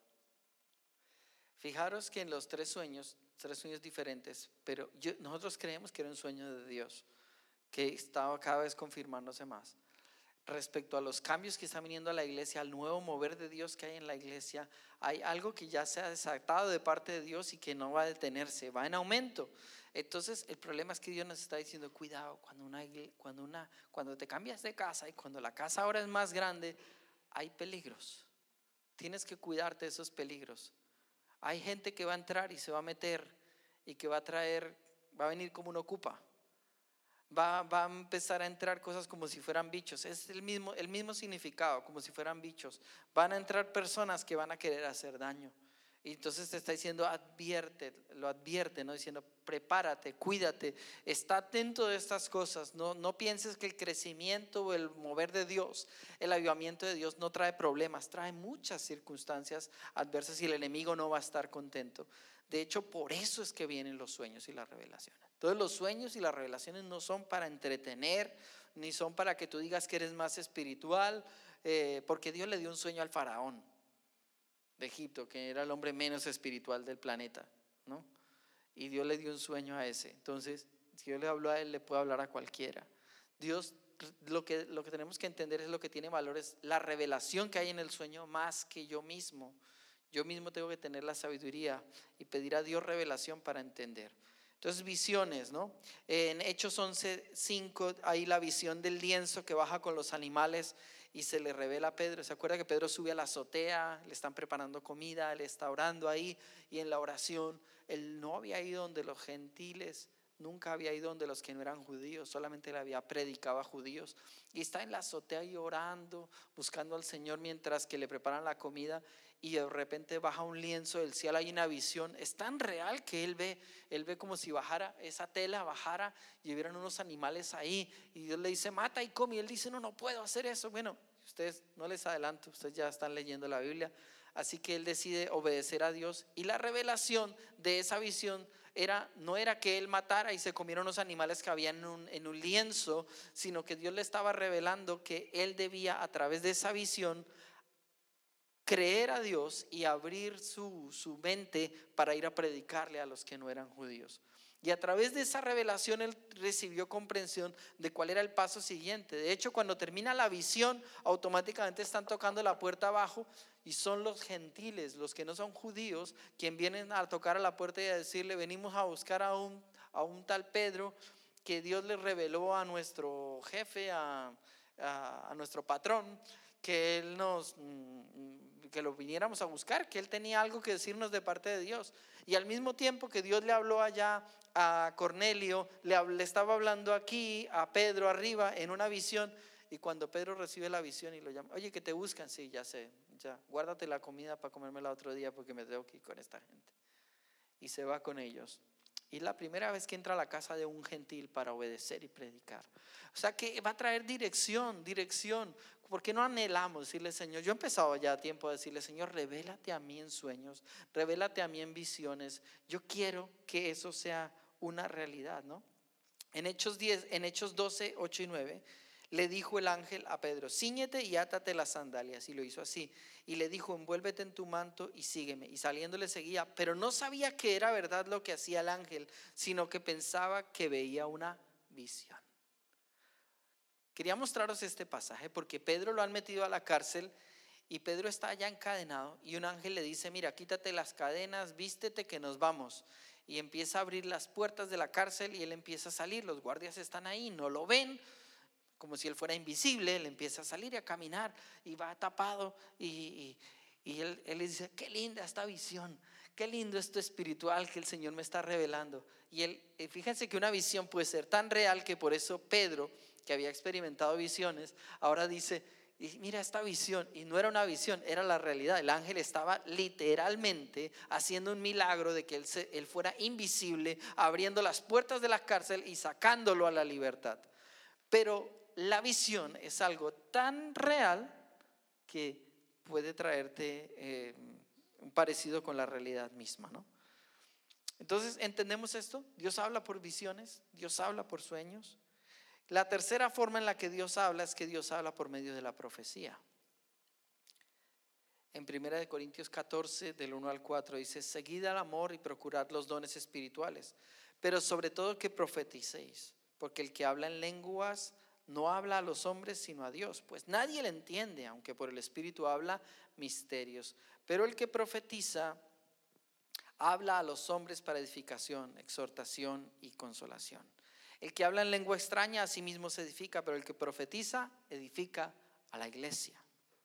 Fijaros que en los tres sueños, tres sueños diferentes, pero yo, nosotros creemos que era un sueño de Dios, que estaba cada vez confirmándose más. Respecto a los cambios que están viniendo a la iglesia, al nuevo mover de Dios que hay en la iglesia, hay algo que ya se ha desatado de parte de Dios y que no va a detenerse, va en aumento. Entonces el problema es que Dios nos está diciendo, cuidado, cuando, una, cuando, una, cuando te cambias de casa y cuando la casa ahora es más grande, hay peligros. Tienes que cuidarte de esos peligros. Hay gente que va a entrar y se va a meter y que va a traer, va a venir como un ocupa. Va, va a empezar a entrar cosas como si fueran bichos. Es el mismo, el mismo significado, como si fueran bichos. Van a entrar personas que van a querer hacer daño. Y entonces te está diciendo, advierte, lo advierte, ¿no? Diciendo, prepárate, cuídate, está atento de estas cosas. No, no pienses que el crecimiento o el mover de Dios, el avivamiento de Dios no trae problemas, trae muchas circunstancias adversas y el enemigo no va a estar contento. De hecho, por eso es que vienen los sueños y las revelaciones. Entonces los sueños y las revelaciones no son para entretener, ni son para que tú digas que eres más espiritual, eh, porque Dios le dio un sueño al faraón de Egipto, que era el hombre menos espiritual del planeta, ¿no? Y Dios le dio un sueño a ese. Entonces, si Dios le habló a él, le puede hablar a cualquiera. Dios, lo que, lo que tenemos que entender es lo que tiene valor, es la revelación que hay en el sueño más que yo mismo. Yo mismo tengo que tener la sabiduría y pedir a Dios revelación para entender. Entonces, visiones, ¿no? En Hechos once cinco hay la visión del lienzo que baja con los animales y se le revela a Pedro. ¿Se acuerda que Pedro sube a la azotea? Le están preparando comida, él está orando ahí, y en la oración él no había ido donde los gentiles, nunca había ido donde los que no eran judíos, solamente le había predicado a judíos, y está en la azotea y orando, buscando al Señor mientras que le preparan la comida. Y de repente baja un lienzo del cielo, hay una visión, es tan real que él ve, él ve como si bajara esa tela, bajara y hubieran unos animales ahí, y Dios le dice, mata y come, y él dice, no, no puedo hacer eso. Bueno, ustedes, no les adelanto, ustedes ya están leyendo la Biblia, así que él decide obedecer a Dios, y la revelación de esa visión era, no era que él matara y se comieron los animales que había en un, en un lienzo, sino que Dios le estaba revelando que él debía, a través de esa visión, creer a Dios y abrir su, su mente para ir a predicarle a los que no eran judíos. Y a través de esa revelación él recibió comprensión de cuál era el paso siguiente. De hecho, cuando termina la visión, automáticamente están tocando la puerta abajo y son los gentiles, los que no son judíos, quienes vienen a tocar a la puerta y a decirle: venimos a buscar a un, a un tal Pedro que Dios le reveló a nuestro jefe, a, a, a nuestro patrón, que él nos, que lo viniéramos a buscar, que él tenía algo que decirnos de parte de Dios. Y al mismo tiempo que Dios le habló allá a Cornelio, le, le estaba hablando aquí a Pedro arriba en una visión. Y cuando Pedro recibe la visión y lo llama: oye, que te buscan. Sí, ya sé, ya, guárdate la comida para comérmela otro día porque me tengo que ir con esta gente. Y se va con ellos. Y la primera vez que entra a la casa de un gentil para obedecer y predicar. O sea que va a traer dirección, dirección. ¿Por qué no anhelamos decirle: Señor? Yo he empezado ya a tiempo a decirle: Señor, revélate a mí en sueños, revélate a mí en visiones. Yo quiero que eso sea una realidad, ¿no? En Hechos diez, en Hechos doce, ocho y nueve, le dijo el ángel a Pedro: cíñete y átate las sandalias. Y lo hizo así. Y le dijo: envuélvete en tu manto y sígueme. Y saliendo le seguía, pero no sabía que era verdad lo que hacía el ángel, sino que pensaba que veía una visión. Quería mostraros este pasaje porque Pedro lo han metido a la cárcel y Pedro está allá encadenado y un ángel le dice: mira, quítate las cadenas, vístete que nos vamos. Y empieza a abrir las puertas de la cárcel y él empieza a salir. Los guardias están ahí, no lo ven, como si él fuera invisible. Él empieza a salir y a caminar y va tapado y, y, y él, él le dice: qué linda esta visión, qué lindo esto espiritual que el Señor me está revelando. Y él, fíjense que una visión puede ser tan real que por eso Pedro, que había experimentado visiones, ahora dice: y mira esta visión. Y no era una visión, era la realidad. El ángel estaba literalmente haciendo un milagro de que él, se, él fuera invisible, abriendo las puertas de la cárcel y sacándolo a la libertad. Pero la visión es algo tan real que puede traerte eh, un parecido con la realidad misma, ¿no? Entonces, ¿entendemos esto? Dios habla por visiones, Dios habla por sueños. La tercera forma en la que Dios habla es que Dios habla por medio de la profecía. En primera de Corintios catorce, del uno al cuatro, dice: seguid al amor y procurad los dones espirituales, pero sobre todo que profeticéis, porque el que habla en lenguas no habla a los hombres sino a Dios, pues nadie le entiende, aunque por el Espíritu habla misterios. Pero el que profetiza habla a los hombres para edificación, exhortación y consolación. El que habla en lengua extraña a sí mismo se edifica, pero el que profetiza edifica a la iglesia.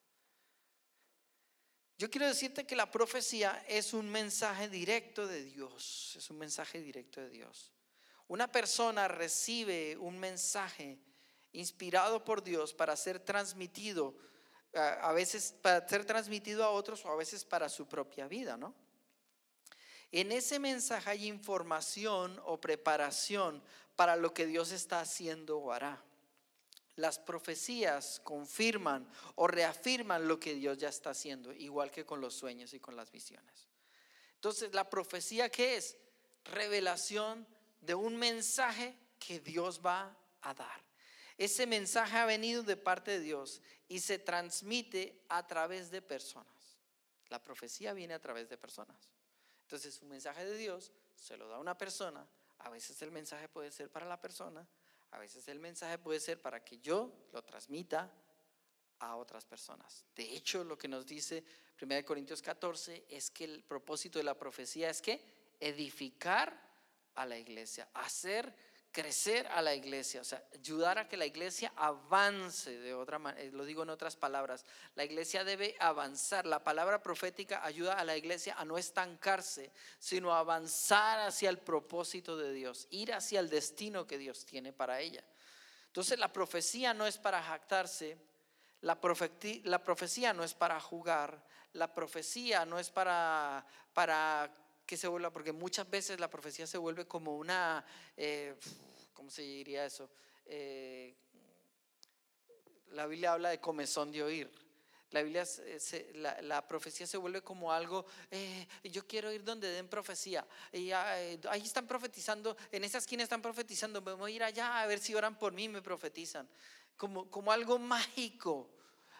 Yo quiero decirte que la profecía es un mensaje directo de Dios, es un mensaje directo de Dios. Una persona recibe un mensaje inspirado por Dios para ser transmitido, a veces para ser transmitido a otros o a veces para su propia vida, ¿no? En ese mensaje hay información o preparación para lo que Dios está haciendo o hará. Las profecías confirman o reafirman lo que Dios ya está haciendo, igual que con los sueños y con las visiones. Entonces, ¿la profecía qué es? Revelación de un mensaje que Dios va a dar. Ese mensaje ha venido de parte de Dios y se transmite a través de personas. La profecía viene a través de personas. Entonces, un mensaje de Dios se lo da a una persona. A veces el mensaje puede ser para la persona, a veces el mensaje puede ser para que yo lo transmita a otras personas. De hecho, lo que nos dice primera de Corintios catorce es que el propósito de la profecía es que edificar a la iglesia, hacer crecer a la iglesia, o sea, ayudar a que la iglesia avance. De otra manera, lo digo en otras palabras, la iglesia debe avanzar. La palabra profética ayuda a la iglesia a no estancarse, sino a avanzar hacia el propósito de Dios, ir hacia el destino que Dios tiene para ella. Entonces, la profecía no es para jactarse, la, profeti- la profecía no es para jugar, la profecía no es para para que se vuelva, porque muchas veces la profecía se vuelve como una, eh, ¿cómo se diría eso? Eh, la Biblia habla de comezón de oír. La Biblia, se, la, la profecía se vuelve como algo, eh, yo quiero ir donde den profecía. Y eh, ahí están profetizando, en esa esquina están profetizando, me voy a ir allá a ver si oran por mí y me profetizan. Como, como algo mágico.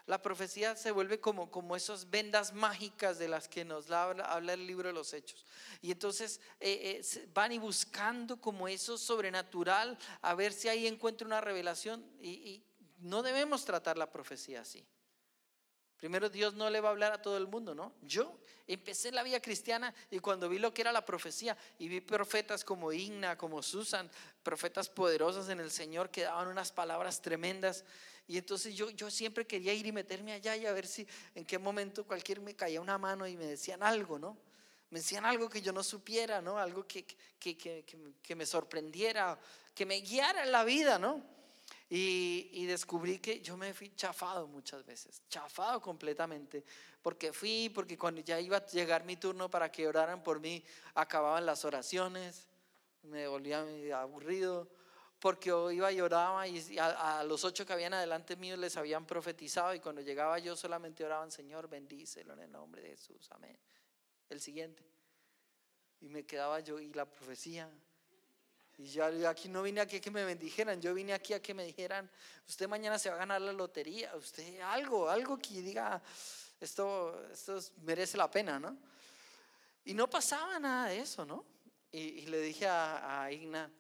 La profecía se vuelve como, como esas vendas mágicas de las que nos habla, habla el libro de los Hechos. Y entonces eh, eh, van y buscando como eso sobrenatural, a ver si ahí encuentra una revelación. Y, y no debemos tratar la profecía así. Primero, Dios no le va a hablar a todo el mundo, ¿no? Yo empecé en la vida cristiana y cuando vi lo que era la profecía y vi profetas como Igna, como Susan, profetas poderosos en el Señor que daban unas palabras tremendas. Y entonces yo, yo siempre quería ir y meterme allá y a ver si en qué momento cualquier me caía una mano y me decían algo, ¿no? Me decían algo que yo no supiera, ¿no? Algo que, que, que, que, que me sorprendiera, que me guiara en la vida, ¿no? Y, y descubrí que yo me fui chafado muchas veces, chafado completamente, porque fui, porque cuando ya iba a llegar mi turno para que oraran por mí, acababan las oraciones, me volvía aburrido, porque yo iba y oraba y a, a los ocho que habían adelante míos les habían profetizado y cuando llegaba yo solamente oraban: Señor, bendícelo en el nombre de Jesús, amén. El siguiente, y me quedaba yo y la profecía. Y yo, yo aquí no vine aquí a que me bendijeran, yo vine aquí a que me dijeran: usted mañana se va a ganar la lotería, usted algo, algo que diga esto, esto merece la pena, ¿no? Y no pasaba nada de eso, ¿no? Y, y le dije a, a Igna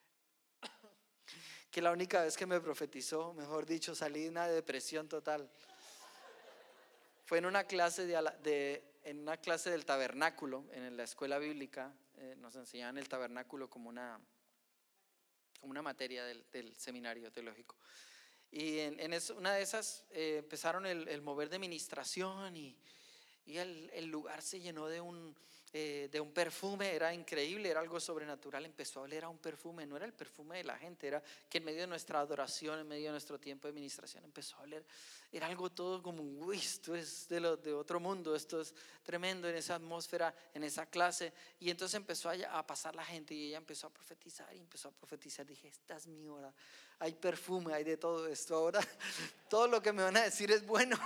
que la única vez que me profetizó, mejor dicho, salí de una depresión total, fue en una clase de, de en una clase del tabernáculo en la escuela bíblica. Eh, nos enseñaban el tabernáculo como una como una materia del, del seminario teológico. Y en, en eso, una de esas eh, empezaron el, el mover de ministración y, y el, el lugar se llenó de un, eh, de un perfume, era increíble, era algo sobrenatural, empezó a oler a un perfume, no era el perfume de la gente, era que en medio de nuestra adoración, en medio de nuestro tiempo de ministración empezó a oler, era algo todo como: uy, esto es de, lo, de otro mundo, esto es tremendo, en esa atmósfera, en esa clase. Y entonces empezó a, a pasar la gente y ella empezó a profetizar y empezó a profetizar. Dije: esta es mi hora, hay perfume, hay de todo esto, ahora todo lo que me van a decir es bueno.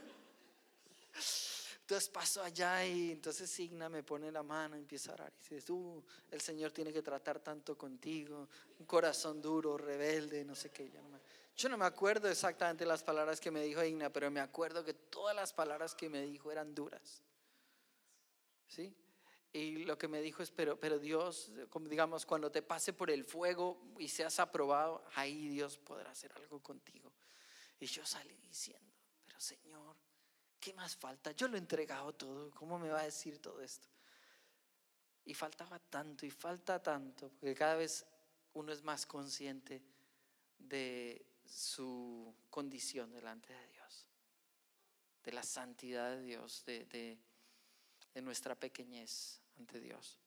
Entonces paso allá y entonces Signa me pone la mano, empieza a orar y dice: tú, el Señor tiene que tratar tanto contigo, un corazón duro, rebelde, no sé qué. Yo no me, yo no me acuerdo exactamente las palabras que me dijo Igna, pero me acuerdo que todas las palabras que me dijo eran duras, ¿sí? Y lo que me dijo es: pero, pero Dios, como digamos, cuando te pase por el fuego y seas aprobado, ahí Dios podrá hacer algo contigo. Y yo salí diciendo: pero Señor, ¿qué más falta? Yo lo he entregado todo, ¿cómo me va a decir todo esto? Y faltaba tanto y falta tanto, porque cada vez uno es más consciente de su condición delante de Dios, de la santidad de Dios, de, de, de nuestra pequeñez ante Dios.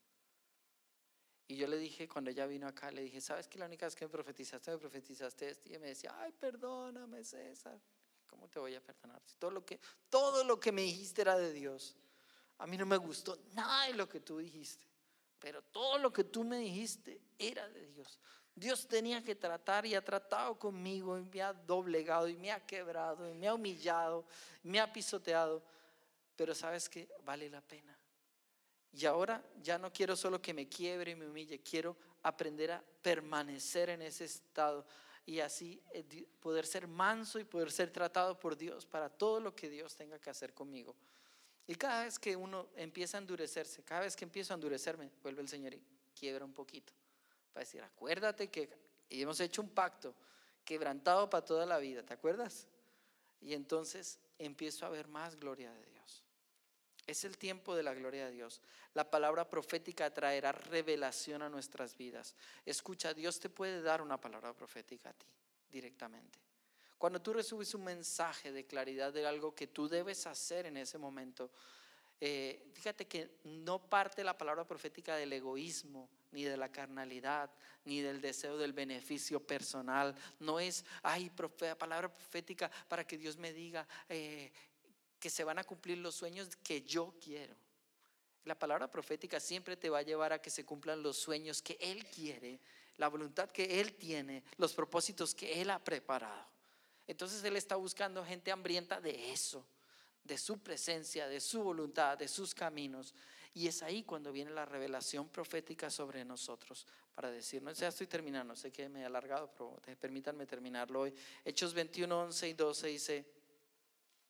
Y yo le dije, cuando ella vino acá, le dije: ¿sabes que la única vez que me profetizaste, me profetizaste esto? Y ella me decía: ay, perdóname, César. ¿Cómo te voy a perdonar? Si todo lo que, todo lo que me dijiste era de Dios. A mí no me gustó nada de lo que tú dijiste, pero todo lo que tú me dijiste era de Dios. Dios tenía que tratar y ha tratado conmigo y me ha doblegado y me ha quebrado y me ha humillado, me ha pisoteado. Pero sabes que vale la pena. Y ahora ya no quiero solo que me quiebre y me humille, quiero aprender a permanecer en ese estado y así poder ser manso y poder ser tratado por Dios para todo lo que Dios tenga que hacer conmigo. Y cada vez que uno empieza a endurecerse, cada vez que empiezo a endurecerme, vuelve el Señor y quiebra un poquito para decir: acuérdate que hemos hecho un pacto quebrantado para toda la vida, ¿te acuerdas? Y entonces empiezo a ver más gloria de Dios. Es el tiempo de la gloria de Dios. La palabra profética traerá revelación a nuestras vidas. Escucha, Dios te puede dar una palabra profética a ti directamente. Cuando tú recibes un mensaje de claridad de algo que tú debes hacer en ese momento, eh, fíjate que no parte la palabra profética del egoísmo, ni de la carnalidad, ni del deseo del beneficio personal. No es: ay, profe, palabra profética para que Dios me diga eh, que se van a cumplir los sueños que yo quiero. La palabra profética siempre te va a llevar a que se cumplan los sueños que Él quiere, la voluntad que Él tiene, los propósitos que Él ha preparado. Entonces Él está buscando gente hambrienta de eso, de su presencia, de su voluntad, de sus caminos. Y es ahí cuando viene la revelación profética sobre nosotros para decirnos: ya estoy terminando, sé que me he alargado, pero permítanme terminarlo hoy. Hechos veintiuno, once y doce dice: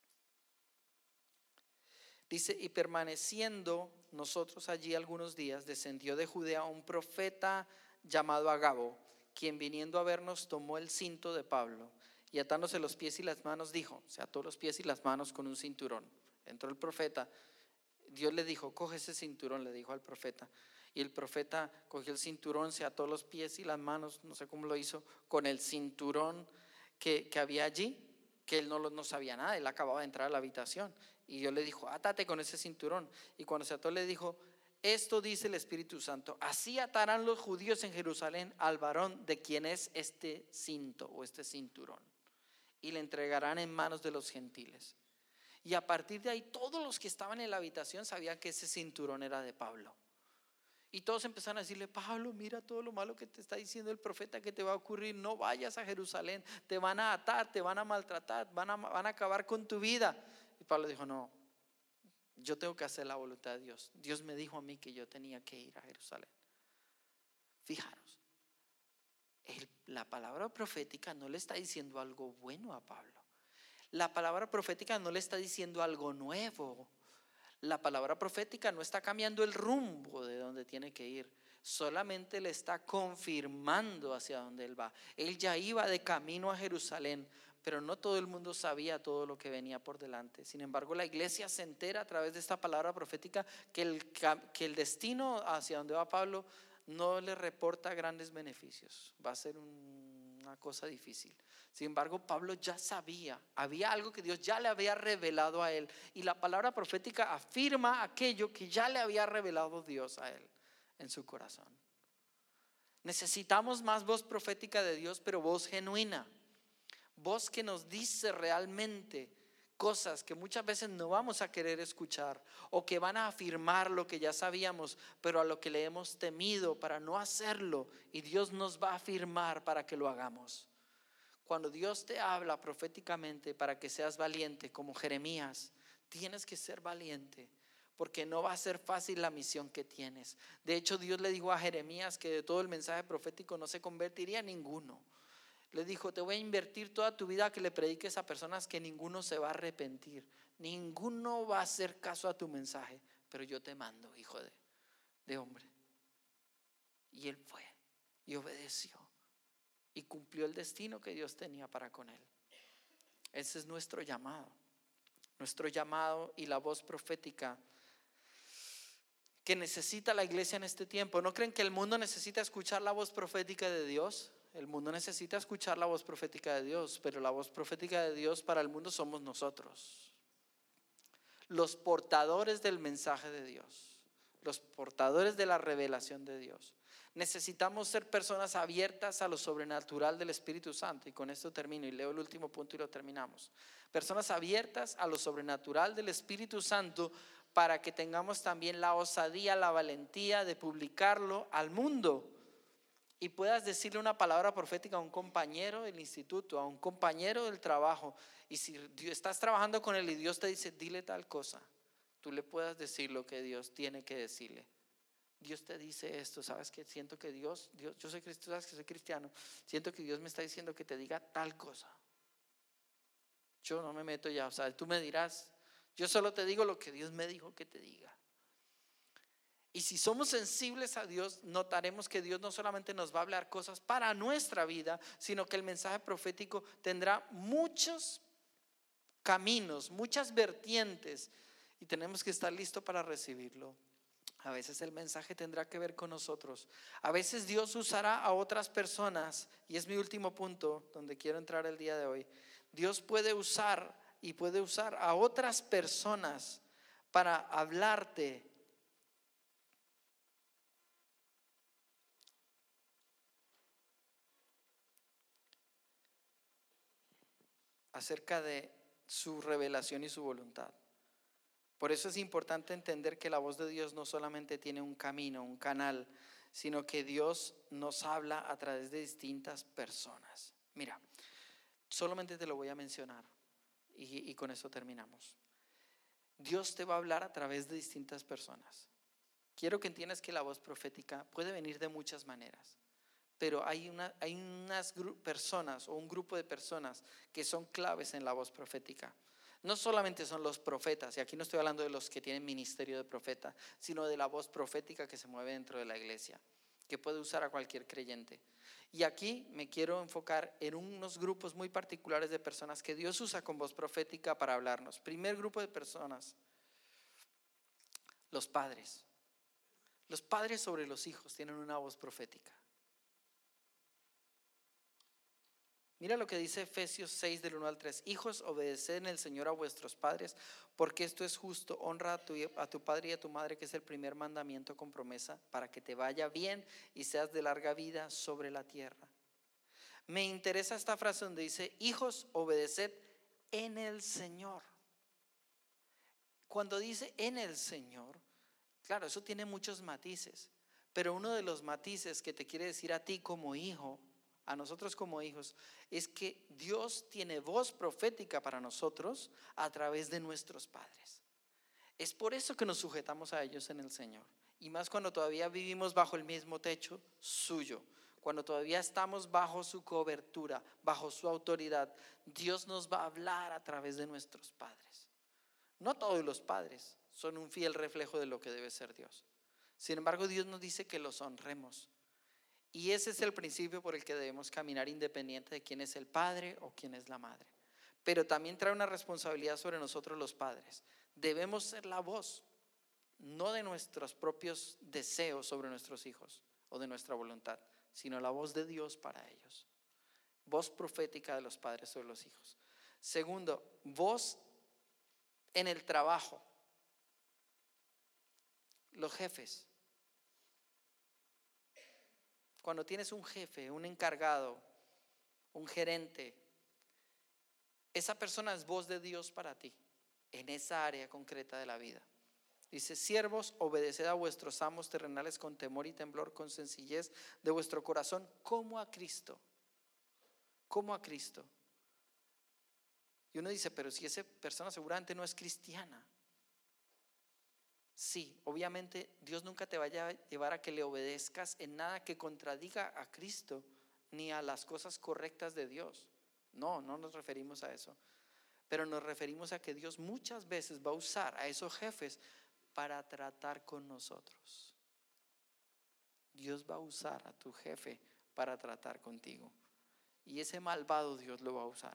Dice, y permaneciendo nosotros allí algunos días, descendió de Judea un profeta llamado Agabo, quien viniendo a vernos tomó el cinto de Pablo y atándose los pies y las manos dijo, se ató los pies y las manos con un cinturón. Entró el profeta, Dios le dijo, coge ese cinturón, le dijo al profeta. Y el profeta cogió el cinturón, se ató los pies y las manos, no sé cómo lo hizo, con el cinturón que, que había allí, que él no, no sabía nada, él acababa de entrar a la habitación. Y Dios le dijo, átate con ese cinturón. Y cuando se ató le dijo, esto dice el Espíritu Santo, así atarán los judíos en Jerusalén al varón de quien es este cinto o este cinturón, y le entregarán en manos de los gentiles. Y a partir de ahí todos los que estaban en la habitación sabían que ese cinturón era de Pablo. Y todos empezaron a decirle, Pablo, mira todo lo malo que te está diciendo el profeta que te va a ocurrir. No vayas a Jerusalén, te van a atar, te van a maltratar, van a, van a acabar con tu vida. Y Pablo dijo, no, yo tengo que hacer la voluntad de Dios. Dios me dijo a mí que yo tenía que ir a Jerusalén. Fijaros, el, la palabra profética no le está diciendo algo bueno a Pablo. La palabra profética no le está diciendo algo nuevo. La palabra profética no está cambiando el rumbo de donde tiene que ir, solamente le está confirmando hacia dónde él va. Él ya iba de camino a Jerusalén, pero no todo el mundo sabía todo lo que venía por delante. Sin embargo, la iglesia se entera a través de esta palabra profética que el, que el destino hacia donde va Pablo no le reporta grandes beneficios. Va a ser un, una cosa difícil. Sin embargo, Pablo ya sabía, había algo que Dios ya le había revelado a él, y la palabra profética afirma aquello que ya le había revelado Dios a él en su corazón. Necesitamos más voz profética de Dios, pero voz genuina, voz que nos dice realmente cosas que muchas veces no vamos a querer escuchar, o que van a afirmar lo que ya sabíamos, pero a lo que le hemos temido para no hacerlo, y Dios nos va a afirmar para que lo hagamos. Cuando Dios te habla proféticamente para que seas valiente, como Jeremías, tienes que ser valiente, porque no va a ser fácil la misión que tienes. De hecho, Dios le dijo a Jeremías que de todo el mensaje profético no se convertiría ninguno. Le dijo, te voy a invertir toda tu vida a que le prediques a personas que ninguno se va a arrepentir, ninguno va a hacer caso a tu mensaje, pero yo te mando, hijo de, de hombre. Y él fue y obedeció y cumplió el destino que Dios tenía para con él. Ese es nuestro llamado, nuestro llamado y la voz profética que necesita la iglesia en este tiempo. ¿No creen que el mundo necesita escuchar la voz profética de Dios? El mundo necesita escuchar la voz profética de Dios, pero la voz profética de Dios para el mundo somos nosotros, los portadores del mensaje de Dios, los portadores de la revelación de Dios. Necesitamos ser personas abiertas a lo sobrenatural del Espíritu Santo. Y con esto termino y leo el último punto y lo terminamos. Personas abiertas a lo sobrenatural del Espíritu Santo, para que tengamos también la osadía, la valentía de publicarlo al mundo, y puedas decirle una palabra profética a un compañero del instituto, a un compañero del trabajo. Y si estás trabajando con él y Dios te dice, dile tal cosa, tú le puedas decir lo que Dios tiene que decirle. Dios te dice esto, ¿sabes qué? Siento que Dios, Dios, yo soy cristiano, sabes que soy cristiano, siento que Dios me está diciendo que te diga tal cosa. Yo no me meto ya, o sea, tú me dirás, yo solo te digo lo que Dios me dijo que te diga. Y si somos sensibles a Dios, notaremos que Dios no solamente nos va a hablar cosas para nuestra vida, sino que el mensaje profético tendrá muchos caminos, muchas vertientes, y tenemos que estar listos para recibirlo. A veces el mensaje tendrá que ver con nosotros. A veces Dios usará a otras personas, y es mi último punto donde quiero entrar el día de hoy. Dios puede usar y puede usar a otras personas para hablarte acerca de su revelación y su voluntad. Por eso es importante entender que la voz de Dios no solamente tiene un camino, un canal, sino que Dios nos habla a través de distintas personas. Mira, solamente te lo voy a mencionar y, y con eso terminamos. Dios te va a hablar a través de distintas personas. Quiero que entiendas que la voz profética puede venir de muchas maneras, pero hay, una, hay unas personas o un grupo de personas que son claves en la voz profética. No solamente son los profetas, y aquí no estoy hablando de los que tienen ministerio de profeta, sino de la voz profética que se mueve dentro de la iglesia, que puede usar a cualquier creyente. Y aquí me quiero enfocar en unos grupos muy particulares de personas que Dios usa con voz profética para hablarnos. Primer grupo de personas, los padres. Los padres sobre los hijos tienen una voz profética. Mira lo que dice Efesios seis del uno al tres. Hijos, obedeced en el Señor a vuestros padres, porque esto es justo. Honra a tu, a tu padre y a tu madre, que es el primer mandamiento con promesa, para que te vaya bien y seas de larga vida sobre la tierra. Me interesa esta frase donde dice: hijos, obedeced en el Señor. Cuando dice en el Señor, claro, eso tiene muchos matices, pero uno de los matices que te quiere decir a ti como hijo, a nosotros como hijos, es que Dios tiene voz profética para nosotros a través de nuestros padres. Es por eso que nos sujetamos a ellos en el Señor, y más cuando todavía vivimos bajo el mismo techo suyo, cuando todavía estamos bajo su cobertura, bajo su autoridad. Dios nos va a hablar a través de nuestros padres. No todos los padres son un fiel reflejo de lo que debe ser Dios. Sin embargo, Dios nos dice que los honremos. Y ese es el principio por el que debemos caminar, independiente de quién es el padre o quién es la madre. Pero también trae una responsabilidad sobre nosotros los padres. Debemos ser la voz, no de nuestros propios deseos sobre nuestros hijos o de nuestra voluntad, sino la voz de Dios para ellos. Voz profética de los padres sobre los hijos. Segundo, voz en el trabajo. Los jefes. Cuando tienes un jefe, un encargado, un gerente, esa persona es voz de Dios para ti en esa área concreta de la vida. Dice: siervos, obedeced a vuestros amos terrenales con temor y temblor, con sencillez de vuestro corazón, como a Cristo. Como a Cristo. Y uno dice: pero si esa persona seguramente no es cristiana. Sí, obviamente Dios nunca te vaya a llevar a que le obedezcas en nada que contradiga a Cristo ni a las cosas correctas de Dios. No, no nos referimos a eso. Pero nos referimos a que Dios muchas veces va a usar a esos jefes para tratar con nosotros. Dios va a usar a tu jefe para tratar contigo. Y ese malvado Dios lo va a usar.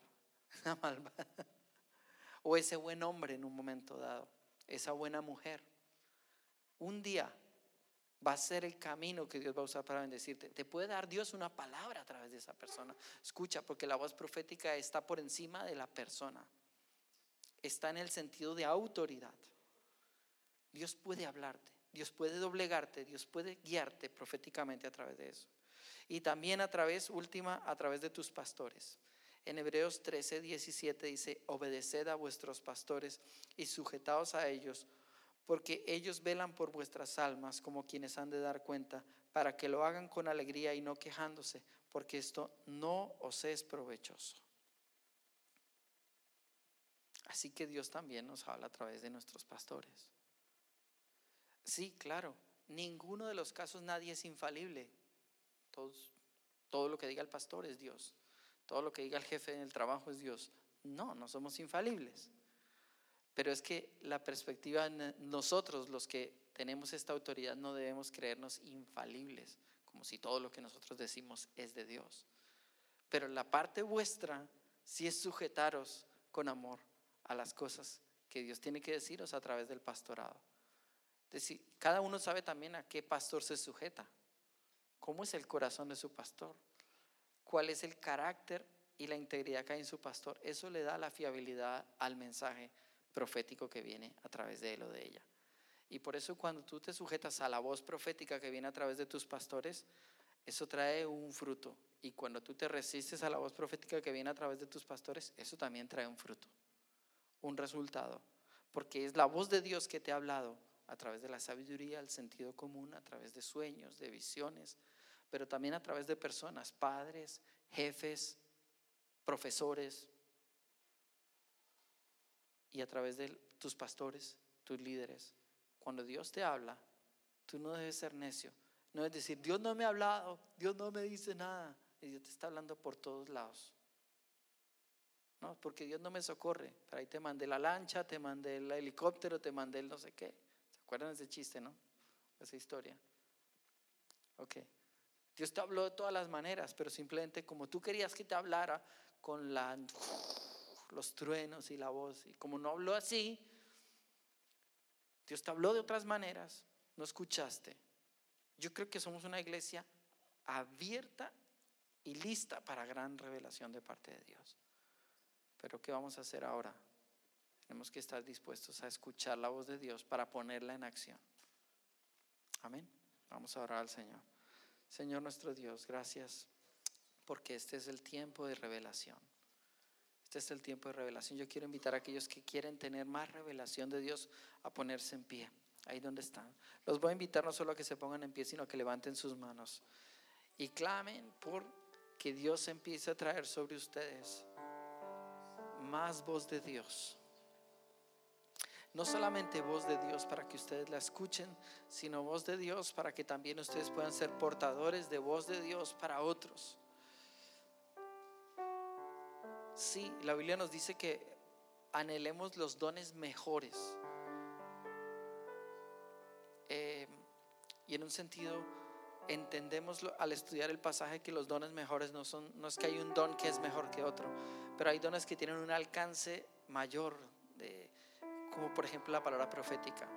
O ese buen hombre en un momento dado, esa buena mujer. Un día va a ser el camino que Dios va a usar para bendecirte. Te puede dar Dios una palabra a través de esa persona. Escucha, porque la voz profética está por encima de la persona. Está en el sentido de autoridad. Dios puede hablarte, Dios puede doblegarte, Dios puede guiarte proféticamente a través de eso. Y también a través, última, a través de tus pastores. En Hebreos trece, diecisiete dice: obedeced a vuestros pastores y sujetaos a ellos, porque ellos velan por vuestras almas como quienes han de dar cuenta, para que lo hagan con alegría y no quejándose, porque esto no os es provechoso. Así que Dios también nos habla a través de nuestros pastores. Sí, claro, ninguno de los casos nadie es infalible. Todos, todo lo que diga el pastor es Dios. Todo lo que diga el jefe en el trabajo es Dios. No, no somos infalibles. Pero es que la perspectiva, nosotros los que tenemos esta autoridad no debemos creernos infalibles, como si todo lo que nosotros decimos es de Dios. Pero la parte vuestra sí es sujetaros con amor a las cosas que Dios tiene que deciros a través del pastorado. Es decir, cada uno sabe también a qué pastor se sujeta, cómo es el corazón de su pastor, cuál es el carácter y la integridad que hay en su pastor. Eso le da la fiabilidad al mensaje profético que viene a través de él o de ella. Y por eso cuando tú te sujetas a la voz profética que viene a través de tus pastores, eso trae un fruto. Y cuando tú te resistes a la voz profética que viene a través de tus pastores, eso también trae un fruto, un resultado. Porque es la voz de Dios que te ha hablado a través de la sabiduría, el sentido común, a través de sueños, de visiones, pero también a través de personas, padres, jefes, profesores, y a través de tus pastores, tus líderes. Cuando Dios te habla, tú no debes ser necio. No debes decir: Dios no me ha hablado, Dios no me dice nada. Y Dios te está hablando por todos lados. No, porque Dios no me socorre. Pero ahí te mandé la lancha, te mandé el helicóptero, te mandé el no sé qué. ¿Se acuerdan de ese chiste, no? Esa historia. Ok. Dios te habló de todas las maneras, pero simplemente como tú querías que te hablara, con la, los truenos y la voz, y como no habló así, Dios te habló de otras maneras, no escuchaste. Yo creo que somos una iglesia abierta y lista para gran revelación de parte de Dios. Pero ¿qué vamos a hacer ahora? Tenemos que estar dispuestos a escuchar la voz de Dios para ponerla en acción. Amén. Vamos a orar al Señor. Señor nuestro Dios, gracias porque este es el tiempo de revelación. Este es el tiempo de revelación. Yo quiero invitar a aquellos que quieren tener más revelación de Dios a ponerse en pie, ahí donde están. Los voy a invitar no solo a que se pongan en pie, sino a que levanten sus manos y clamen por que Dios empiece a traer sobre ustedes más voz de Dios. No solamente voz de Dios para que ustedes la escuchen, sino voz de Dios para que también ustedes puedan ser portadores de voz de Dios para otros. Sí, la Biblia nos dice que anhelemos los dones mejores. Eh, y en un sentido entendemos al estudiar el pasaje que los dones mejores no son, no es que hay un don que es mejor que otro, pero hay dones que tienen un alcance mayor, de, como por ejemplo la palabra profética.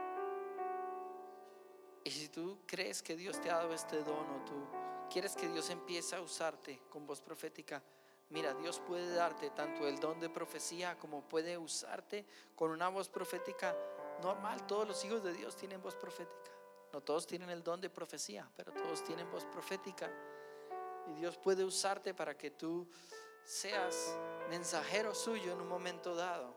Y si tú crees que Dios te ha dado este don, o tú quieres que Dios empiece a usarte con voz profética, mira, Dios puede darte tanto el don de profecía como puede usarte con una voz profética normal. Todos los hijos de Dios tienen voz profética. No todos tienen el don de profecía, pero todos tienen voz profética. Y Dios puede usarte para que tú seas mensajero suyo en un momento dado.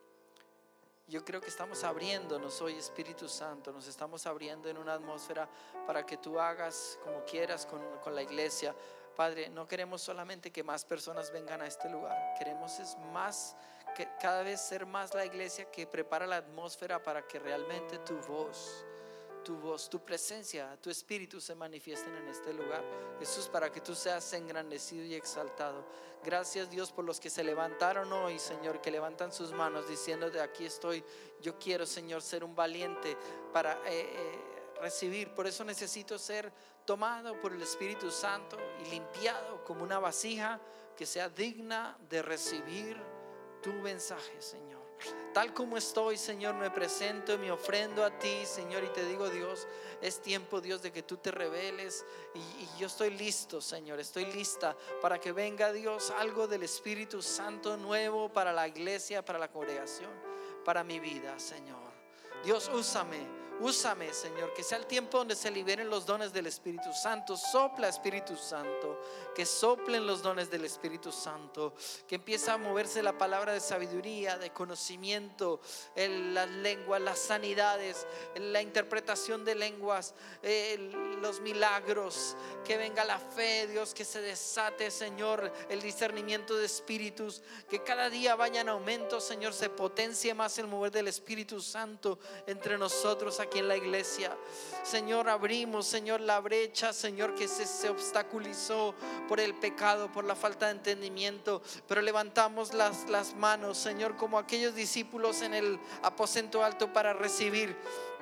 Yo creo que estamos abriéndonos hoy, Espíritu Santo. Nos estamos abriendo en una atmósfera para que tú hagas como quieras con, con la iglesia. Padre, no queremos solamente que más personas vengan a este lugar. Queremos es más, que cada vez ser más la iglesia que prepara la atmósfera para que realmente tu voz, tu voz, tu presencia, tu espíritu se manifiesten en este lugar. Jesús, para que tú seas engrandecido y exaltado. Gracias, Dios, por los que se levantaron hoy, Señor, que levantan sus manos diciendo: de aquí estoy. Yo quiero, Señor, ser un valiente para eh, eh, recibir. Por eso necesito ser tomado por el Espíritu Santo y limpiado como una vasija que sea digna de recibir tu mensaje, Señor. Tal como estoy, Señor, me presento y me ofrendo a ti, Señor, y te digo: Dios, es tiempo, Dios, de que tú te reveles, y, y yo estoy listo, Señor, estoy lista para que venga, Dios, algo del Espíritu Santo nuevo para la iglesia, para la congregación, para mi vida, Señor. Dios, úsame. Úsame, Señor, que sea el tiempo donde se liberen los dones del Espíritu Santo. Sopla, Espíritu Santo, que soplen los dones del Espíritu Santo, que empiece a moverse la palabra de sabiduría, de conocimiento, en las lenguas, las sanidades, en la interpretación de lenguas, eh, los milagros, que venga la fe, Dios, que se desate, Señor, el discernimiento de espíritus, que cada día vaya en aumento, Señor, se potencie más el mover del Espíritu Santo entre nosotros aquí en la iglesia. Señor, abrimos, Señor, la brecha, Señor, que se, se obstaculizó por el pecado, por la falta de entendimiento, pero levantamos las, las manos, Señor, como aquellos discípulos en el aposento alto para recibir.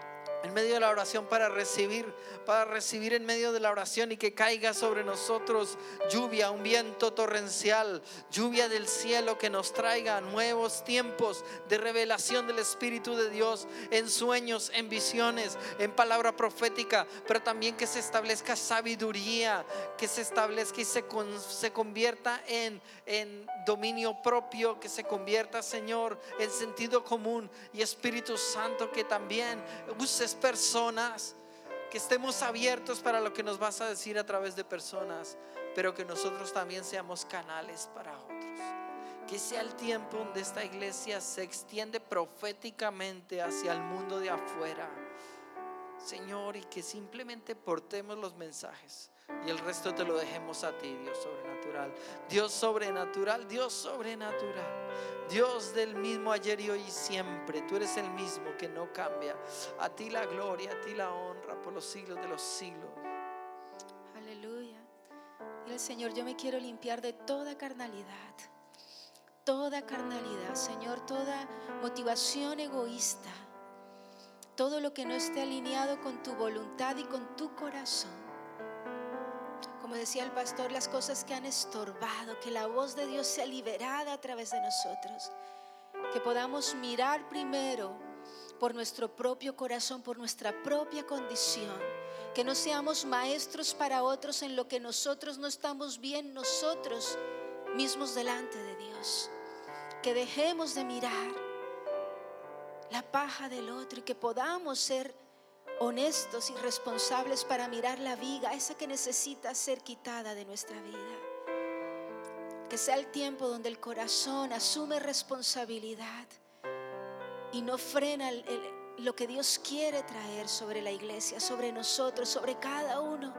En medio de la oración, para recibir, para recibir en medio de la oración, y que caiga sobre nosotros lluvia, un viento torrencial, lluvia del cielo que nos traiga nuevos tiempos de revelación del Espíritu de Dios, en sueños, en visiones, en palabra profética, pero también que se establezca sabiduría, que se establezca y se, con, se convierta en, en dominio propio, que se convierta, Señor, en sentido común. Y Espíritu Santo, que también uses personas, que estemos abiertos para lo que nos vas a decir a través de personas, pero que nosotros también seamos canales para otros. Que sea el tiempo donde esta iglesia se extiende proféticamente hacia el mundo de afuera, Señor, y que simplemente portemos los mensajes y el resto te lo dejemos a ti, Dios sobrenatural. Dios sobrenatural, Dios sobrenatural, Dios del mismo ayer y hoy y siempre. Tú eres el mismo que no cambia. A ti la gloria, a ti la honra por los siglos de los siglos. Aleluya. Y el Señor: yo me quiero limpiar de toda carnalidad. toda carnalidad, Señor, toda motivación egoísta, todo lo que no esté alineado con tu voluntad y con tu corazón. Como decía el pastor, las cosas que han estorbado, que la voz de Dios sea liberada a través de nosotros, que podamos mirar primero por nuestro propio corazón, por nuestra propia condición, que no seamos maestros para otros en lo que nosotros no estamos bien nosotros mismos delante de Dios, que dejemos de mirar la paja del otro y que podamos ser honestos y responsables para mirar la viga, esa que necesita ser quitada de nuestra vida. Que sea el tiempo donde el corazón asume responsabilidad y no frena el, el, lo que Dios quiere traer sobre la iglesia, sobre nosotros, sobre cada uno.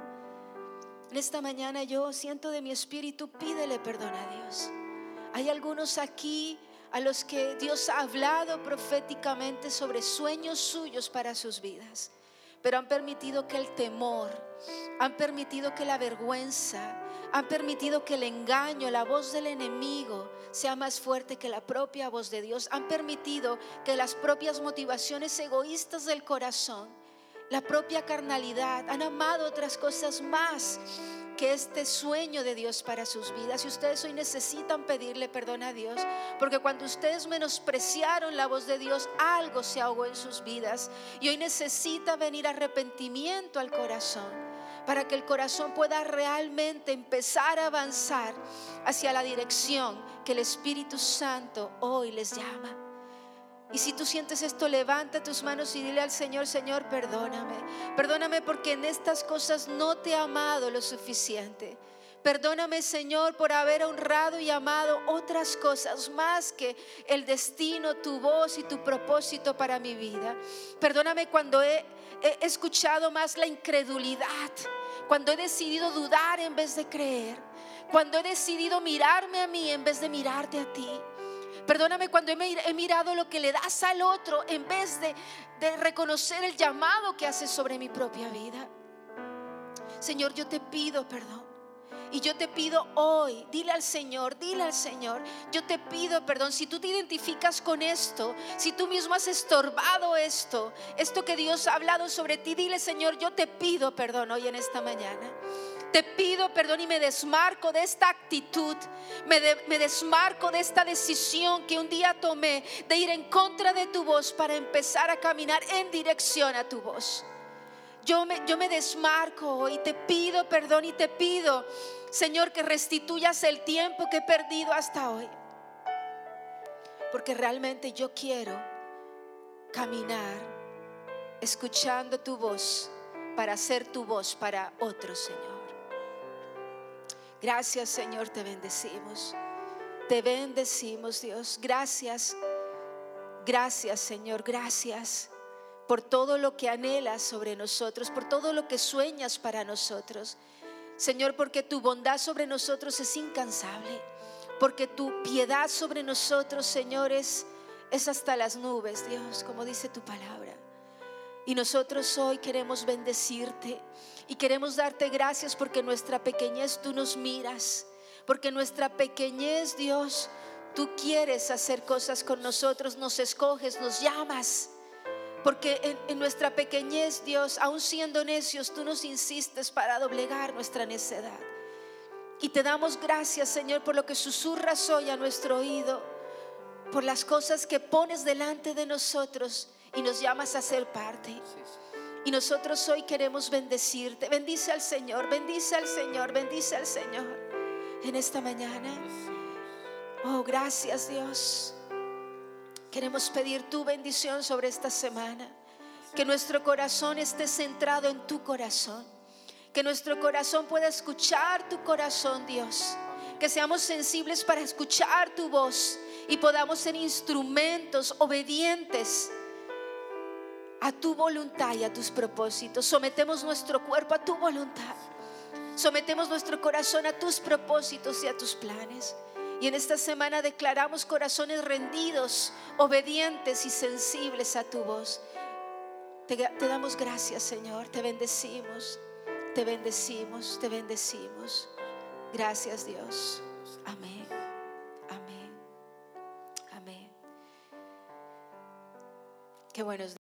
En esta mañana yo siento de mi espíritu, pídele perdón a Dios. Hay algunos aquí a los que Dios ha hablado proféticamente sobre sueños suyos para sus vidas, pero han permitido que el temor, han permitido que la vergüenza, han permitido que el engaño, la voz del enemigo sea más fuerte que la propia voz de Dios. Han permitido que las propias motivaciones egoístas del corazón, la propia carnalidad, han amado otras cosas más que este sueño de Dios para sus vidas. Y ustedes hoy necesitan pedirle perdón a Dios, porque cuando ustedes menospreciaron la voz de Dios, algo se ahogó en sus vidas, y hoy necesita venir arrepentimiento al corazón, para que el corazón pueda realmente empezar a avanzar hacia la dirección que el Espíritu Santo hoy les llama. Y si tú sientes esto, levanta tus manos y dile al Señor: Señor, perdóname. Perdóname porque en estas cosas no te he amado lo suficiente. Perdóname, Señor, por haber honrado y amado otras cosas más que el destino, tu voz y tu propósito para mi vida. Perdóname cuando he, he escuchado más la incredulidad, cuando he decidido dudar en vez de creer, cuando he decidido mirarme a mí en vez de mirarte a ti. Perdóname cuando he mirado lo que le das al otro en vez de, de reconocer el llamado que haces sobre mi propia vida. Señor, yo te pido perdón. Y yo te pido hoy, dile al Señor, dile al Señor, yo te pido perdón. Si tú te identificas con esto, si tú mismo has estorbado esto, esto que Dios ha hablado sobre ti, dile: Señor, yo te pido perdón hoy en esta mañana. Te pido perdón y me desmarco de esta actitud, me, de, me desmarco de esta decisión que un día tomé de ir en contra de tu voz para empezar a caminar en dirección a tu voz. Yo me, yo me desmarco hoy, te pido perdón y te pido, Señor, que restituyas el tiempo que he perdido hasta hoy, porque realmente yo quiero caminar escuchando tu voz para ser tu voz para otros, Señor. Gracias, Señor, te bendecimos. Te bendecimos, Dios. Gracias. Gracias, Señor. Gracias por todo lo que anhelas sobre nosotros, por todo lo que sueñas para nosotros. Señor, porque tu bondad sobre nosotros es incansable, porque tu piedad sobre nosotros, Señor, es, es hasta las nubes, Dios, como dice tu palabra. Y nosotros hoy queremos bendecirte y queremos darte gracias porque en nuestra pequeñez tú nos miras, porque en nuestra pequeñez, Dios, tú quieres hacer cosas con nosotros, nos escoges, nos llamas. Porque en, en nuestra pequeñez, Dios, aún siendo necios, tú nos insistes para doblegar nuestra necedad. Y te damos gracias, Señor, por lo que susurras hoy a nuestro oído, por las cosas que pones delante de nosotros y nos llamas a ser parte. Y nosotros hoy queremos bendecirte. Bendice al Señor, bendice al Señor, bendice al Señor en esta mañana. Oh, gracias, Dios. Queremos pedir tu bendición sobre esta semana. Que nuestro corazón esté centrado en tu corazón. Que nuestro corazón pueda escuchar tu corazón, Dios. Que seamos sensibles para escuchar tu voz y podamos ser instrumentos obedientes a tu voluntad y a tus propósitos. Sometemos nuestro cuerpo a tu voluntad. Sometemos nuestro corazón a tus propósitos y a tus planes. Y en esta semana declaramos corazones rendidos, obedientes y sensibles a tu voz. Te, te damos gracias, Señor. Te bendecimos, te bendecimos, te bendecimos. Gracias, Dios. Amén. Amén. Qué bueno es